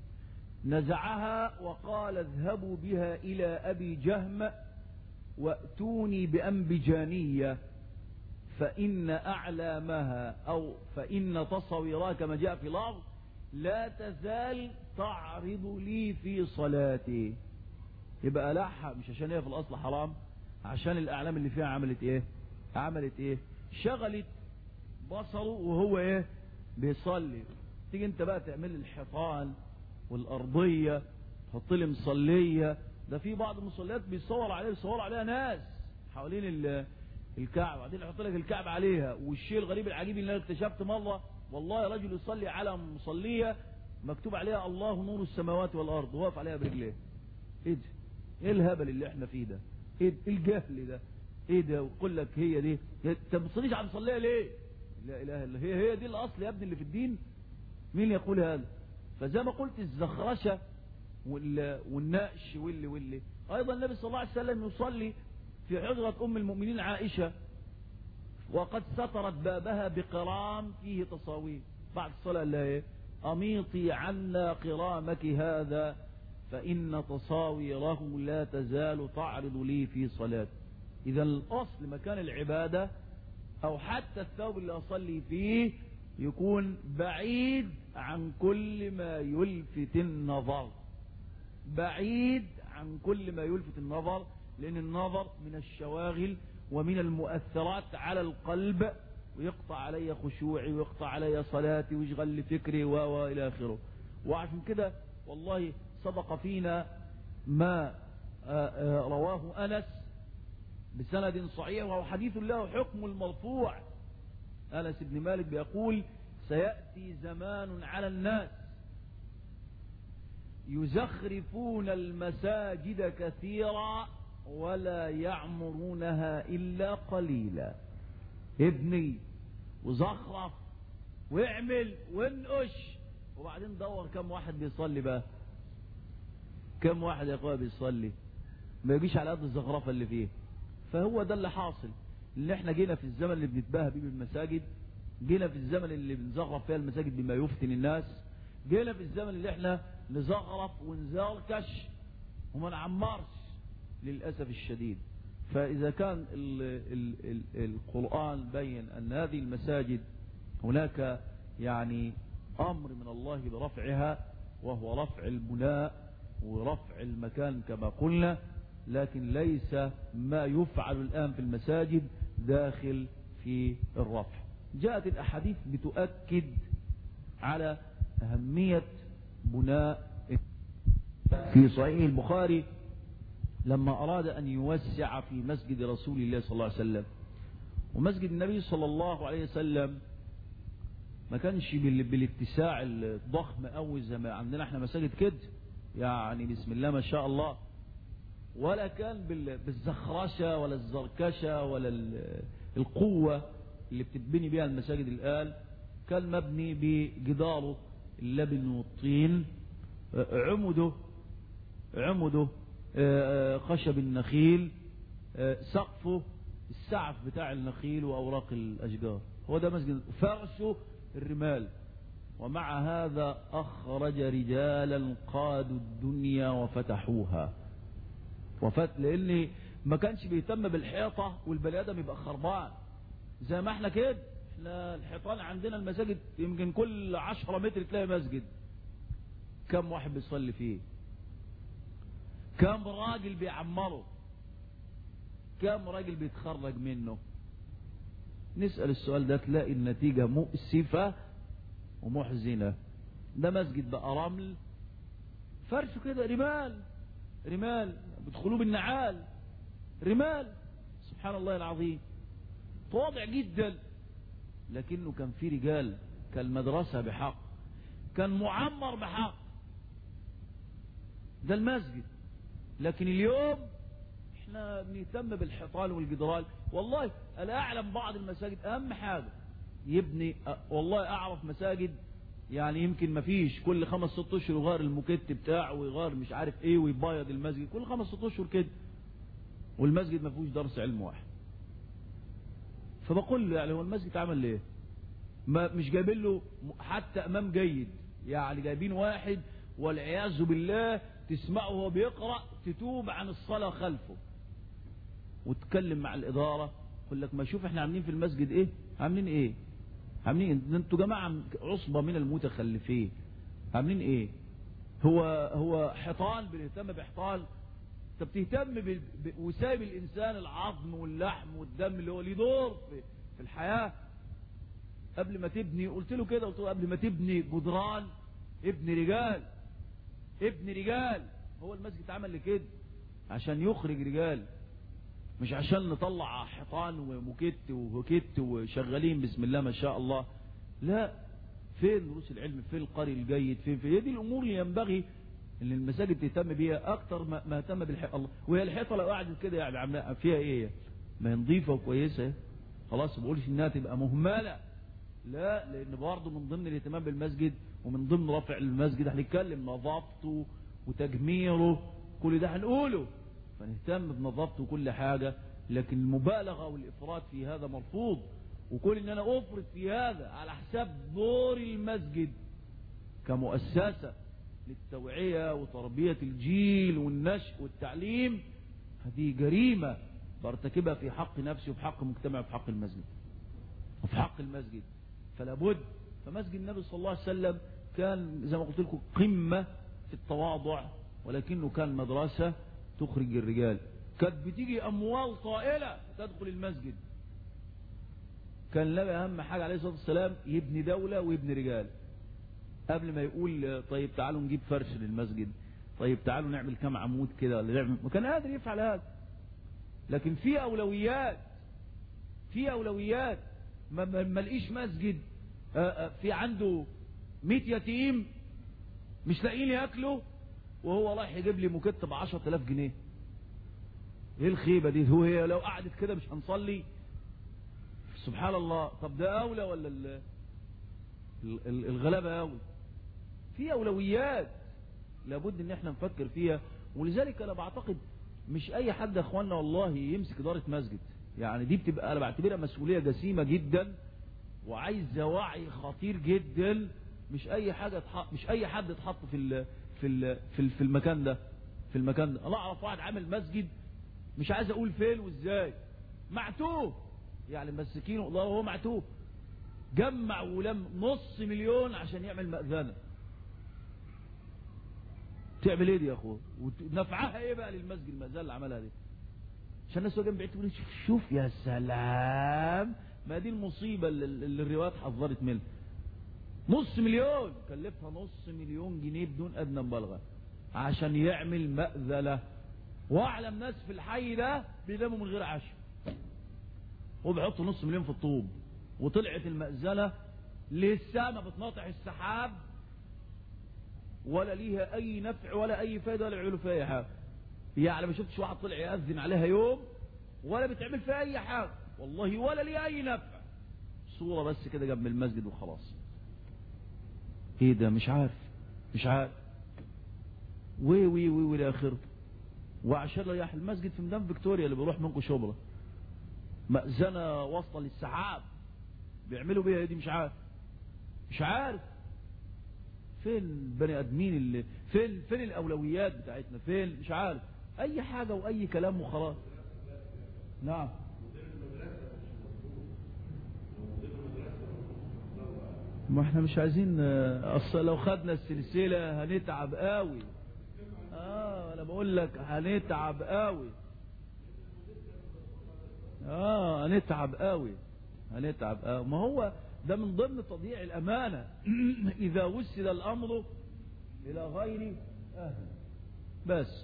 نزعها وقال اذهبوا بها الى ابي جهم واتوني بانبجانية فان اعلامها او فان تصويرها كما جاء في لفظ لا تزال تعرض لي في صلاتي. يبقى لحها مش عشان هي في الاصل حرام، عشان الاعلام اللي فيها عملت ايه عملت ايه شغلت بصره وهو ايه بيصلي. تيجي انت بقى تعمل الحيطان والارضيه تحط لي مصليه، ده في بعض المصليات بيصور عليها بيصور عليها ناس حوالين الكعبه، بعدين يحط لك الكعبه عليها. والشيء الغريب العجيب اللي انا اكتشفت مره والله رجل يصلي على مصليه مكتوب عليها الله نور السماوات والارض وواقف عليها برجليه. ايه ده؟ ايه الهبل اللي احنا فيه ده؟ ايه الجهل ده؟ ايه ده؟ ويقول لك هي دي انت ما بتصليش على مصليه ليه؟ لا اله الا هي هي دي الاصل يا ابني اللي في الدين. مين يقول هذا؟ فزي ما قلت الزخرشه والنقش واللي واللي ايضا النبي صلى الله عليه وسلم يصلي في حجره ام المؤمنين عائشه وقد سترت بابها بقرام فيه تصاوير. بعد الصلاه قال لها ايه؟ اميطي عنا قرامك هذا فان تصاويره لا تزال تعرض لي في صلاتي. اذا الاصل مكان العباده او حتى الثوب اللي اصلي فيه يكون بعيد عن كل ما يلفت النظر، بعيد عن كل ما يلفت النظر، لان النظر من الشواغل ومن المؤثرات على القلب ويقطع علي خشوعي ويقطع علي صلاتي ويشغل لي فكري والى اخره. وعشان كده والله سبق فينا ما رواه انس بسند صحيح وهو حديث له حكم المرفوع. انس بن مالك بيقول سيأتي زمان على الناس يزخرفون المساجد كثيرا ولا يعمرونها إلا قليلا. ابني وزخرف واعمل وانقش وبعدين دور كم واحد بيصلي بقى، كم واحد يا اخويا بيصلي؟ ما يجيش على قد الزخرفه اللي فيه. فهو ده اللي حاصل، اللي احنا جينا في الزمن اللي بنتباهى بيه بالمساجد، جينا في الزمن اللي بنزخرف فيها المساجد بما يفتن الناس، جينا في الزمن اللي احنا نزخرف ونزركش وما نعمرش للأسف الشديد. فإذا كان ال ال ال القرآن بين أن هذه المساجد هناك يعني أمر من الله برفعها وهو رفع البناء ورفع المكان كما قلنا، لكن ليس ما يفعل الآن في المساجد داخل في الرفع. جاءت الأحاديث بتؤكد على أهمية بناء. في صحيح البخاري لما أراد أن يوسع في مسجد رسول الله صلى الله عليه وسلم، ومسجد النبي صلى الله عليه وسلم ما كانش بالاتساع الضخم أوي زي ما عندنا احنا مساجد كده يعني بسم الله ما شاء الله، ولا كان بالزخرشة ولا الزركشة ولا القوة اللي بتتبني بها المساجد الآن. كان مبني بجداره اللبن والطين، عمده عمده خشب النخيل، سقفه السعف بتاع النخيل وأوراق الأشجار. هو ده مسجد، فرشه الرمال. ومع هذا أخرج رجالا قادوا الدنيا وفتحوها وفت لأن ما كانش بيهتم بالحيطة والبني آدم يبقى خربان زي ما احنا كده. احنا الحيطان عندنا المساجد يمكن كل عشرة متر تلاقي مسجد. كم واحد بيصلي فيه؟ كم راجل بيعمره؟ كم راجل بيتخرج منه؟ نسأل السؤال ده تلاقي النتيجة مؤسفة ومحزنة. ده مسجد بقى رمل فرشه كده رمال رمال بيدخلوه بالنعال رمال. سبحان الله العظيم، تواضع جدا، لكنه كان في رجال، كان مدرسة بحق، كان معمر بحق. ده المسجد. لكن اليوم احنا بنهتم بالحيطان والجدران. والله انا اعلم بعض المساجد اهم حاجة يبني، والله اعرف مساجد يعني يمكن ما فيش كل خمس ست اشهر يغير الموكيت بتاعه ويغير مش عارف ايه ويبيض المسجد كل خمس ست اشهر كده، والمسجد ما فيهوش درس علم واحد. فبقول له يعني هو المسجد عمل ليه؟ ما مش جايبين له حتى امام جيد، يعني جايبين واحد والعياذ بالله تسمعه وهو بيقرأ تتوب عن الصلاة خلفه، وتكلم مع الإدارة يقول لك ما شوف احنا عاملين في المسجد ايه، عاملين ايه عاملين انتوا جماعة عصبة من المتخلفين، عاملين ايه؟ هو هو حيطان بنهتم بحيطان؟ انت بتهتم ب... ب... وسايب الانسان العظم واللحم والدم اللي هو ليه دور في, في الحياة. قبل ما تبني قلت له كده، قلت له قبل ما تبني جدران ابن رجال، ابن رجال. هو المسجد اتعمل لكده عشان يخرج رجال، مش عشان نطلع حيطان وموكيت وهوكيت وشغالين بسم الله ما شاء الله. لا، فين دروس العلم؟ فين القارئ الجيد؟ فين في هذه الامور اللي ينبغي ان المساجد تهتم بيها اكتر ما, ما اهتم بالحيطه. الله، وهي الحيطه لو قعدت كده يعني عامله فيها ايه؟ ما هي نظيفه وكويسه خلاص، ما بقولش انها تبقى مهمله، لا، لان برضه من ضمن الاهتمام بالمسجد ومن ضمن رفع المسجد هنتكلم نظافته وتجميره، كل ده هنقوله، فنهتم بنظافته وكل حاجه. لكن المبالغه والافراط في هذا مرفوض، وكل ان انا افرط في هذا على حساب دور المسجد كمؤسسه للتوعيه وتربيه الجيل والنشء والتعليم، هذه جريمه برتكبها في حق نفسي وفي حق مجتمعي وفي حق المسجد وفي حق المسجد. فلا بد. فمسجد النبي صلى الله عليه وسلم كان زي ما قلت لكم قمه في التواضع، ولكنه كان مدرسه تخرج الرجال. كانت بتيجي اموال طائله تدخل المسجد. كان النبي اهم حاجه عليه الصلاه والسلام يبني دوله ويبني رجال، قبل ما يقول طيب تعالوا نجيب فرش للمسجد، طيب تعالوا نعمل كام عمود كده ولا نعمل، ما كان قادر يفعل هذا. لكن في اولويات، في اولويات. ما ما لقيش مسجد في عنده مئة يتيم مش لاقيين ياكلوا وهو رايح يجيب لي موكيت ب عشرة آلاف جنيه. ايه الخيبه دي؟ هو هي لو قعدت كده مش هنصلي؟ سبحان الله. طب ده اولى ولا ال ال الغلابه اولى؟ في اولويات لابد ان احنا نفكر فيها. ولذلك انا بعتقد مش اي حد يا اخواننا والله يمسك اداره مسجد، يعني دي بتبقى انا بعتبرها مسؤوليه جسيمه جدا وعايزه وعي خطير جدا. مش اي حاجه اتحط، مش اي حد اتحط في ال في ال في, في المكان ده، في المكان ده. انا اعرف واحد عامل مسجد مش عايز اقول فين وازاي، معتوه يعني مسكينه الله وهو معتوه، جمع ولم نص مليون عشان يعمل مأذنة. تعمل ايه دي يا اخوه؟ ونفعها ايه بقى للمسجد المأذنة اللي عملها دي؟ عشان الناس وجنب بعيد تقول شوف شوف يا سلام، ما دي المصيبة اللي, اللي الروايات حذرت منها. نص مليون، كلفها نص مليون جنيه بدون ادنى مبالغة عشان يعمل مأذنة. واعلم ناس في الحي ده بيناموا من غير عشاء وبيحطوا نص مليون في الطوب، وطلعت المأذنة لسه بتناطح السحاب ولا ليها اي نفع ولا اي فايده ولا يعملوا فيها اي حاجه. يعني ما شفتش واحد طلع يأذن عليها يوم ولا بتعمل فيها اي حاجه والله، ولا ليها اي نفع، صوره بس كده جنب المسجد وخلاص. ايه ده؟ مش عارف مش عارف وي وي وي والى اخره. وعشان رياح المسجد في ميدان فيكتوريا اللي بيروح منكم شبرا، مأذنة واصله للسحاب، بيعملوا بيها دي مش عارف مش عارف فين البني ادمين اللي فين فين الاولويات بتاعتنا فين؟ مش عارف. اي حاجه واي كلام وخلاص. نعم. ما احنا مش عايزين، اصل لو خدنا السلسله هنتعب قوي. اه انا بقول لك هنتعب قوي. اه هنتعب قوي هنتعب قوي. ما هو ده من ضمن تضييع الامانه اذا وسد الامر الى غير اهل بس.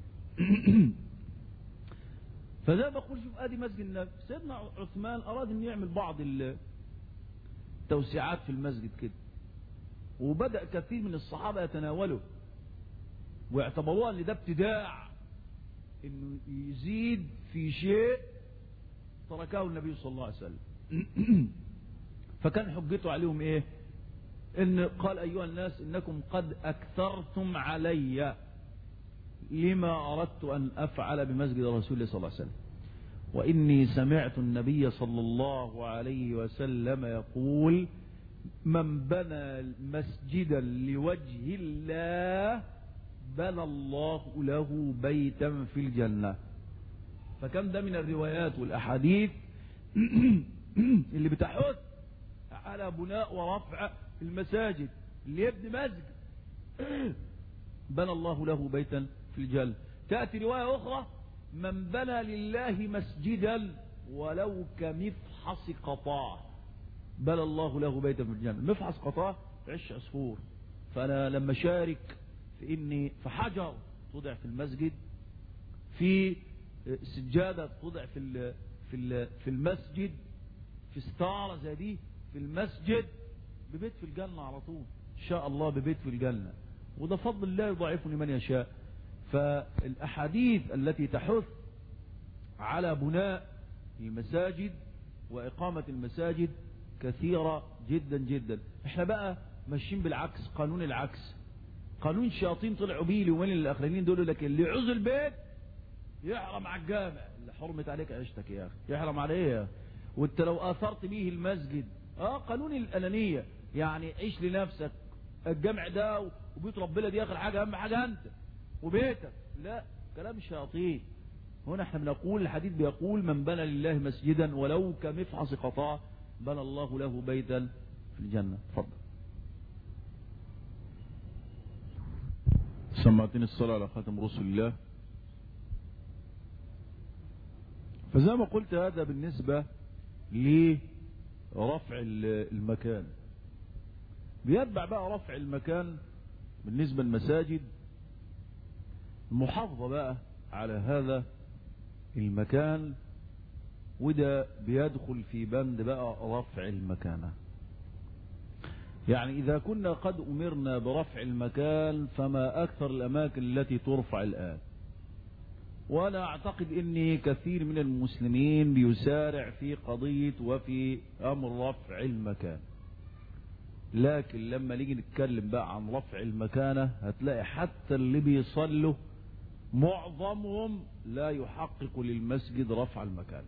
فده بقول شوف ادي مسجد النبي. سيدنا عثمان اراد ان يعمل بعض التوسيعات في المسجد كده، وبدأ كثير من الصحابه يتناولوا واعتبروها ان ده ابتداع، انه يزيد في شيء تركه النبي صلى الله عليه وسلم. فكان حجته عليهم ايه؟ إن قال أيها الناس إنكم قد أكثرتم علي لما أردت أن أفعل بمسجد رسول الله صلى الله عليه وسلم، وإني سمعت النبي صلى الله عليه وسلم يقول من بنى مسجدا لوجه الله بنى الله له بيتا في الجنة. فكم ده من الروايات والأحاديث اللي بتحث على بناء ورفع المساجد. اللي يبني مسجد بنى الله له بيتا في الجنة. تأتي رواية أخرى من بنى لله مسجدا ولو كمفحص قطاع بنى الله له بيتا في الجنة. مفحص قطاع عش عصفور. فأنا لما شارك في إني في حجر توضع في المسجد، في سجادة توضع في في في المسجد، في ستارة زي دي في المسجد، ببيت في الجنة على طول إن شاء الله، ببيت في الجنة. وده فضل الله يضاعفه لمن يشاء. فالأحاديث التي تحث على بناء المساجد وإقامة المساجد كثيرة جدا جدا. احنا بقى ماشيين بالعكس، قانون العكس، قانون الشياطين طلعوا بيه اليومين الاخرين دول. لكن اللي يعوز البيت يحرم على الجامع. اللي حرمت عليك عيشتك يا اخي، يحرم عليه. وانت لو اثرت بيه المسجد، اه قانون الانانيه، يعني عيش لنفسك. الجامع ده وبيت ربنا دي اخر حاجه، اهم حاجه انت وبيتك. لا، كلام الشياطين. هنا احنا بنقول الحديث بيقول من بنى لله مسجدا ولو كمفحص قطاع بنى الله له بيتا في الجنه. اتفضل. سمعتني الصلاة على خاتم رسل الله. فزي ما قلت هذا بالنسبة لرفع المكان. بيتبع بقى رفع المكان بالنسبة للمساجد المحافظة بقى على هذا المكان، وده بيدخل في بند بقى رفع المكانة. يعني إذا كنا قد أمرنا برفع المكان فما أكثر الأماكن التي ترفع الآن. وأنا أعتقد أن كثير من المسلمين بيسارع في قضية وفي أمر رفع المكان. لكن لما نيجي نتكلم بقى عن رفع المكانة هتلاقي حتى اللي بيصلوا معظمهم لا يحقق للمسجد رفع المكانة.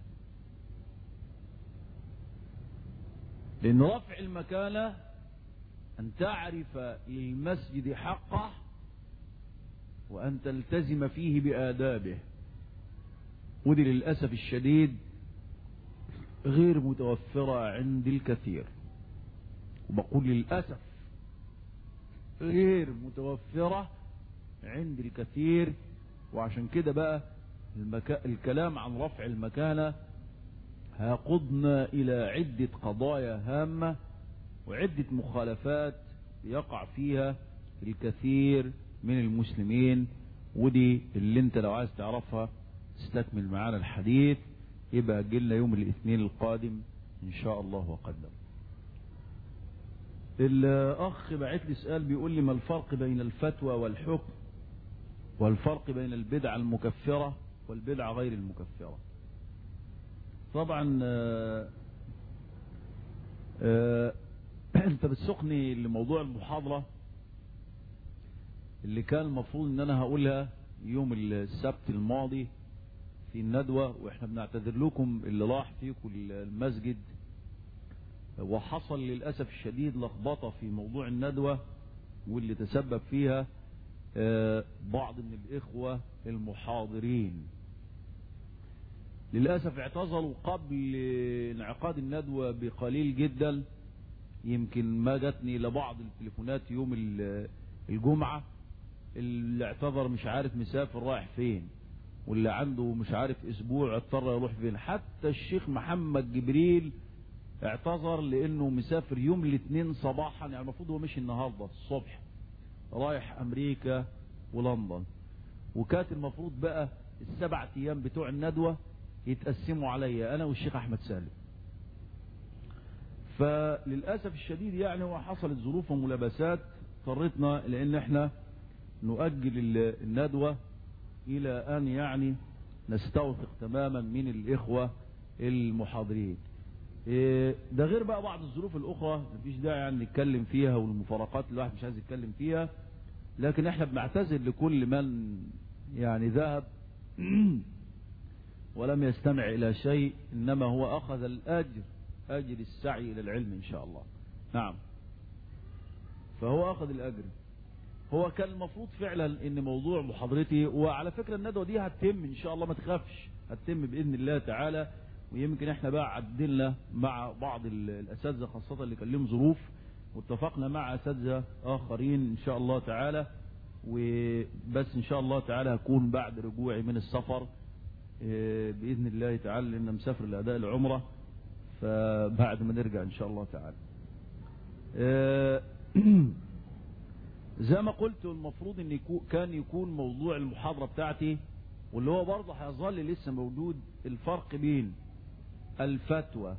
لأن رفع المكانة أن تعرف للمسجد حقه وأن تلتزم فيه بآدابه. ودي للأسف الشديد غير متوفرة عند الكثير. وبقول للأسف غير متوفرة عند الكثير. وعشان كده بقى المكا... الكلام عن رفع المكانة هيقودنا إلى عدة قضايا هامة وعدة مخالفات يقع فيها الكثير من المسلمين. ودي اللي انت لو عايز تعرفها استكمل معانا الحديث، يبقى جلنا يوم الاثنين القادم ان شاء الله وقدم. الاخ بعت لي سؤال بيقول لي ما الفرق بين الفتوى والحكم والفرق بين البدعة المكفرة والبدعة غير المكفرة. طبعا آآ آآ انت بتسوقني لموضوع المحاضرة اللي كان المفروض ان انا هقولها يوم السبت الماضي في الندوة، واحنا بنعتذر لكم اللي راح فيكم المسجد. وحصل للأسف الشديد لخبطة في موضوع الندوة واللي تسبب فيها بعض من الإخوة المحاضرين. للأسف اعتذروا قبل انعقاد الندوة بقليل جدا. يمكن ما جاتني لبعض التليفونات يوم الجمعة اللي اعتذر مش عارف مسافر رايح فين، واللي عنده مش عارف اسبوع اضطر يروح فين. حتى الشيخ محمد جبريل اعتذر لانه مسافر يوم الاثنين صباحا، يعني المفروض هو مشي النهارده الصبح رايح امريكا ولندن. وكانت المفروض بقى السبع ايام بتوع الندوة يتقسموا عليا انا والشيخ احمد سالم. فللأسف الشديد يعني وحصلت ظروف وملابسات اضطرتنا لان احنا نؤجل الندوة الى ان يعني نستوثق تماما من الاخوة المحاضرين. ده غير بقى بعض الظروف الأخرى مفيش داعي يعني نتكلم فيها، والمفارقات اللي الواحد مش عايز يتكلم فيها، لكن احنا بنعتذر لكل من يعني ذهب ولم يستمع إلى شيء، إنما هو أخذ الأجر، أجر السعي إلى العلم إن شاء الله. نعم، فهو أخذ الأجر. هو كان المفروض فعلا إن موضوع محاضرتي، وعلى فكرة الندوة دي هتتم إن شاء الله، ما تخافش، هتتم بإذن الله تعالى. ويمكن احنا بقى عدلنا مع بعض الأساتذة خاصة اللي كان لهم ظروف، واتفقنا مع أساتذة آخرين إن شاء الله تعالى، وبس إن شاء الله تعالى هكون بعد رجوعي من السفر بإذن الله تعالى، لأن مسافر لأداء العمرة، فبعد ما نرجع إن شاء الله تعالى. زي ما قلت المفروض ان يكون كان يكون موضوع المحاضرة بتاعتي، واللي هو برضه هيظل لسه موجود، الفرق بين الفتوى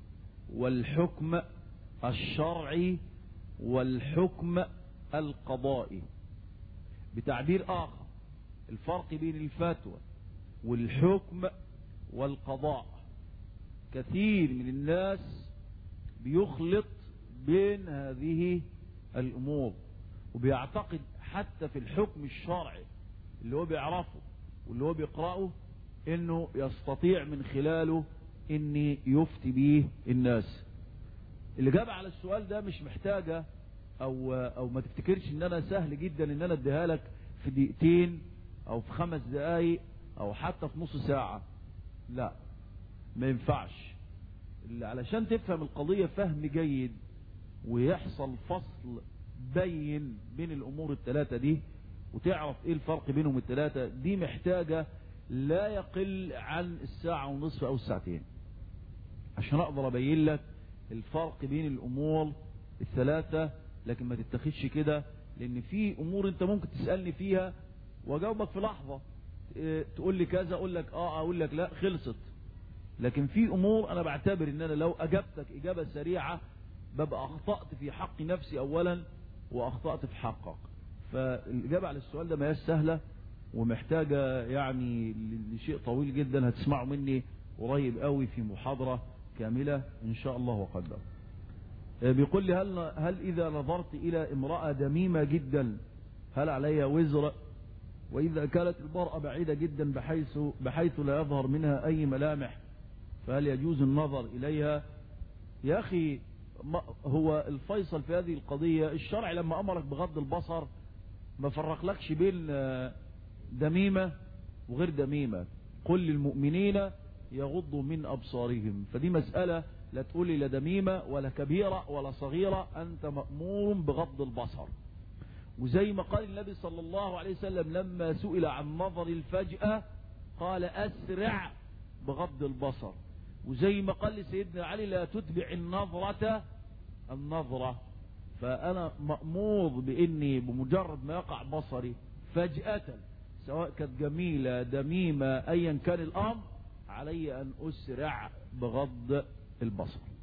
والحكم الشرعي والحكم القضائي. بتعبير آخر، الفرق بين الفتوى والحكم والقضاء. كثير من الناس بيخلط بين هذه الأمور، وبيعتقد حتى في الحكم الشرعي اللي هو بيعرفه واللي هو بيقرأه انه يستطيع من خلاله ان يفتي به الناس. اللي جاب على السؤال ده مش محتاجة او او ما تفتكرش ان انا سهل جدا ان انا اديها لك في دقيقتين او في خمس دقايق او حتى في نص ساعة. لا، ما ينفعش. اللي علشان تفهم القضية فهم جيد ويحصل فصل بين بين الامور الثلاثة دي، وتعرف ايه الفرق بينهم الثلاثة دي، محتاجة لا يقل عن الساعة ونصف او الساعتين عشان اقدر ابين لك الفرق بين الامور الثلاثة. لكن ما تتخذش كده، لان في امور انت ممكن تسألني فيها واجاوبك في لحظة، تقول لي كذا اقول لك اه، اقول لك لا، خلصت. لكن في امور انا بعتبر ان انا لو اجابتك اجابة سريعة ببقى اخطأت في حق نفسي اولا واخطأت في حقك. فالاجابة على السؤال ده ما هي سهلة، ومحتاجة يعني لشيء طويل جدا هتسمعوا مني قريب قوي في محاضرة كاملة ان شاء الله وقدر. بيقول لي هل, هل اذا نظرت الى امرأة دميمة جدا هل عليها وزر؟ واذا كانت المرأة بعيدة جدا بحيث, بحيث لا يظهر منها اي ملامح فهل يجوز النظر اليها؟ يا اخي، هو الفيصل في هذه القضية الشرع لما امرك بغض البصر ما فرق لكش بين دميمة وغير دميمة. قل للمؤمنين يغضوا من ابصارهم. فدي مسألة لا تقولي لا دميمة ولا كبيرة ولا صغيرة، انت مأمور بغض البصر. وزي ما قال النبي صلى الله عليه وسلم لما سئل عن نظر الفجأة قال اسرع بغض البصر. وزي ما قال لسيدنا علي لا تتبع النظرة النظرة. فأنا مأمور بإني بمجرد ما يقع بصري فجأة سواء كانت جميلة دميمة أيا كان الأمر علي أن أسرع بغض البصر.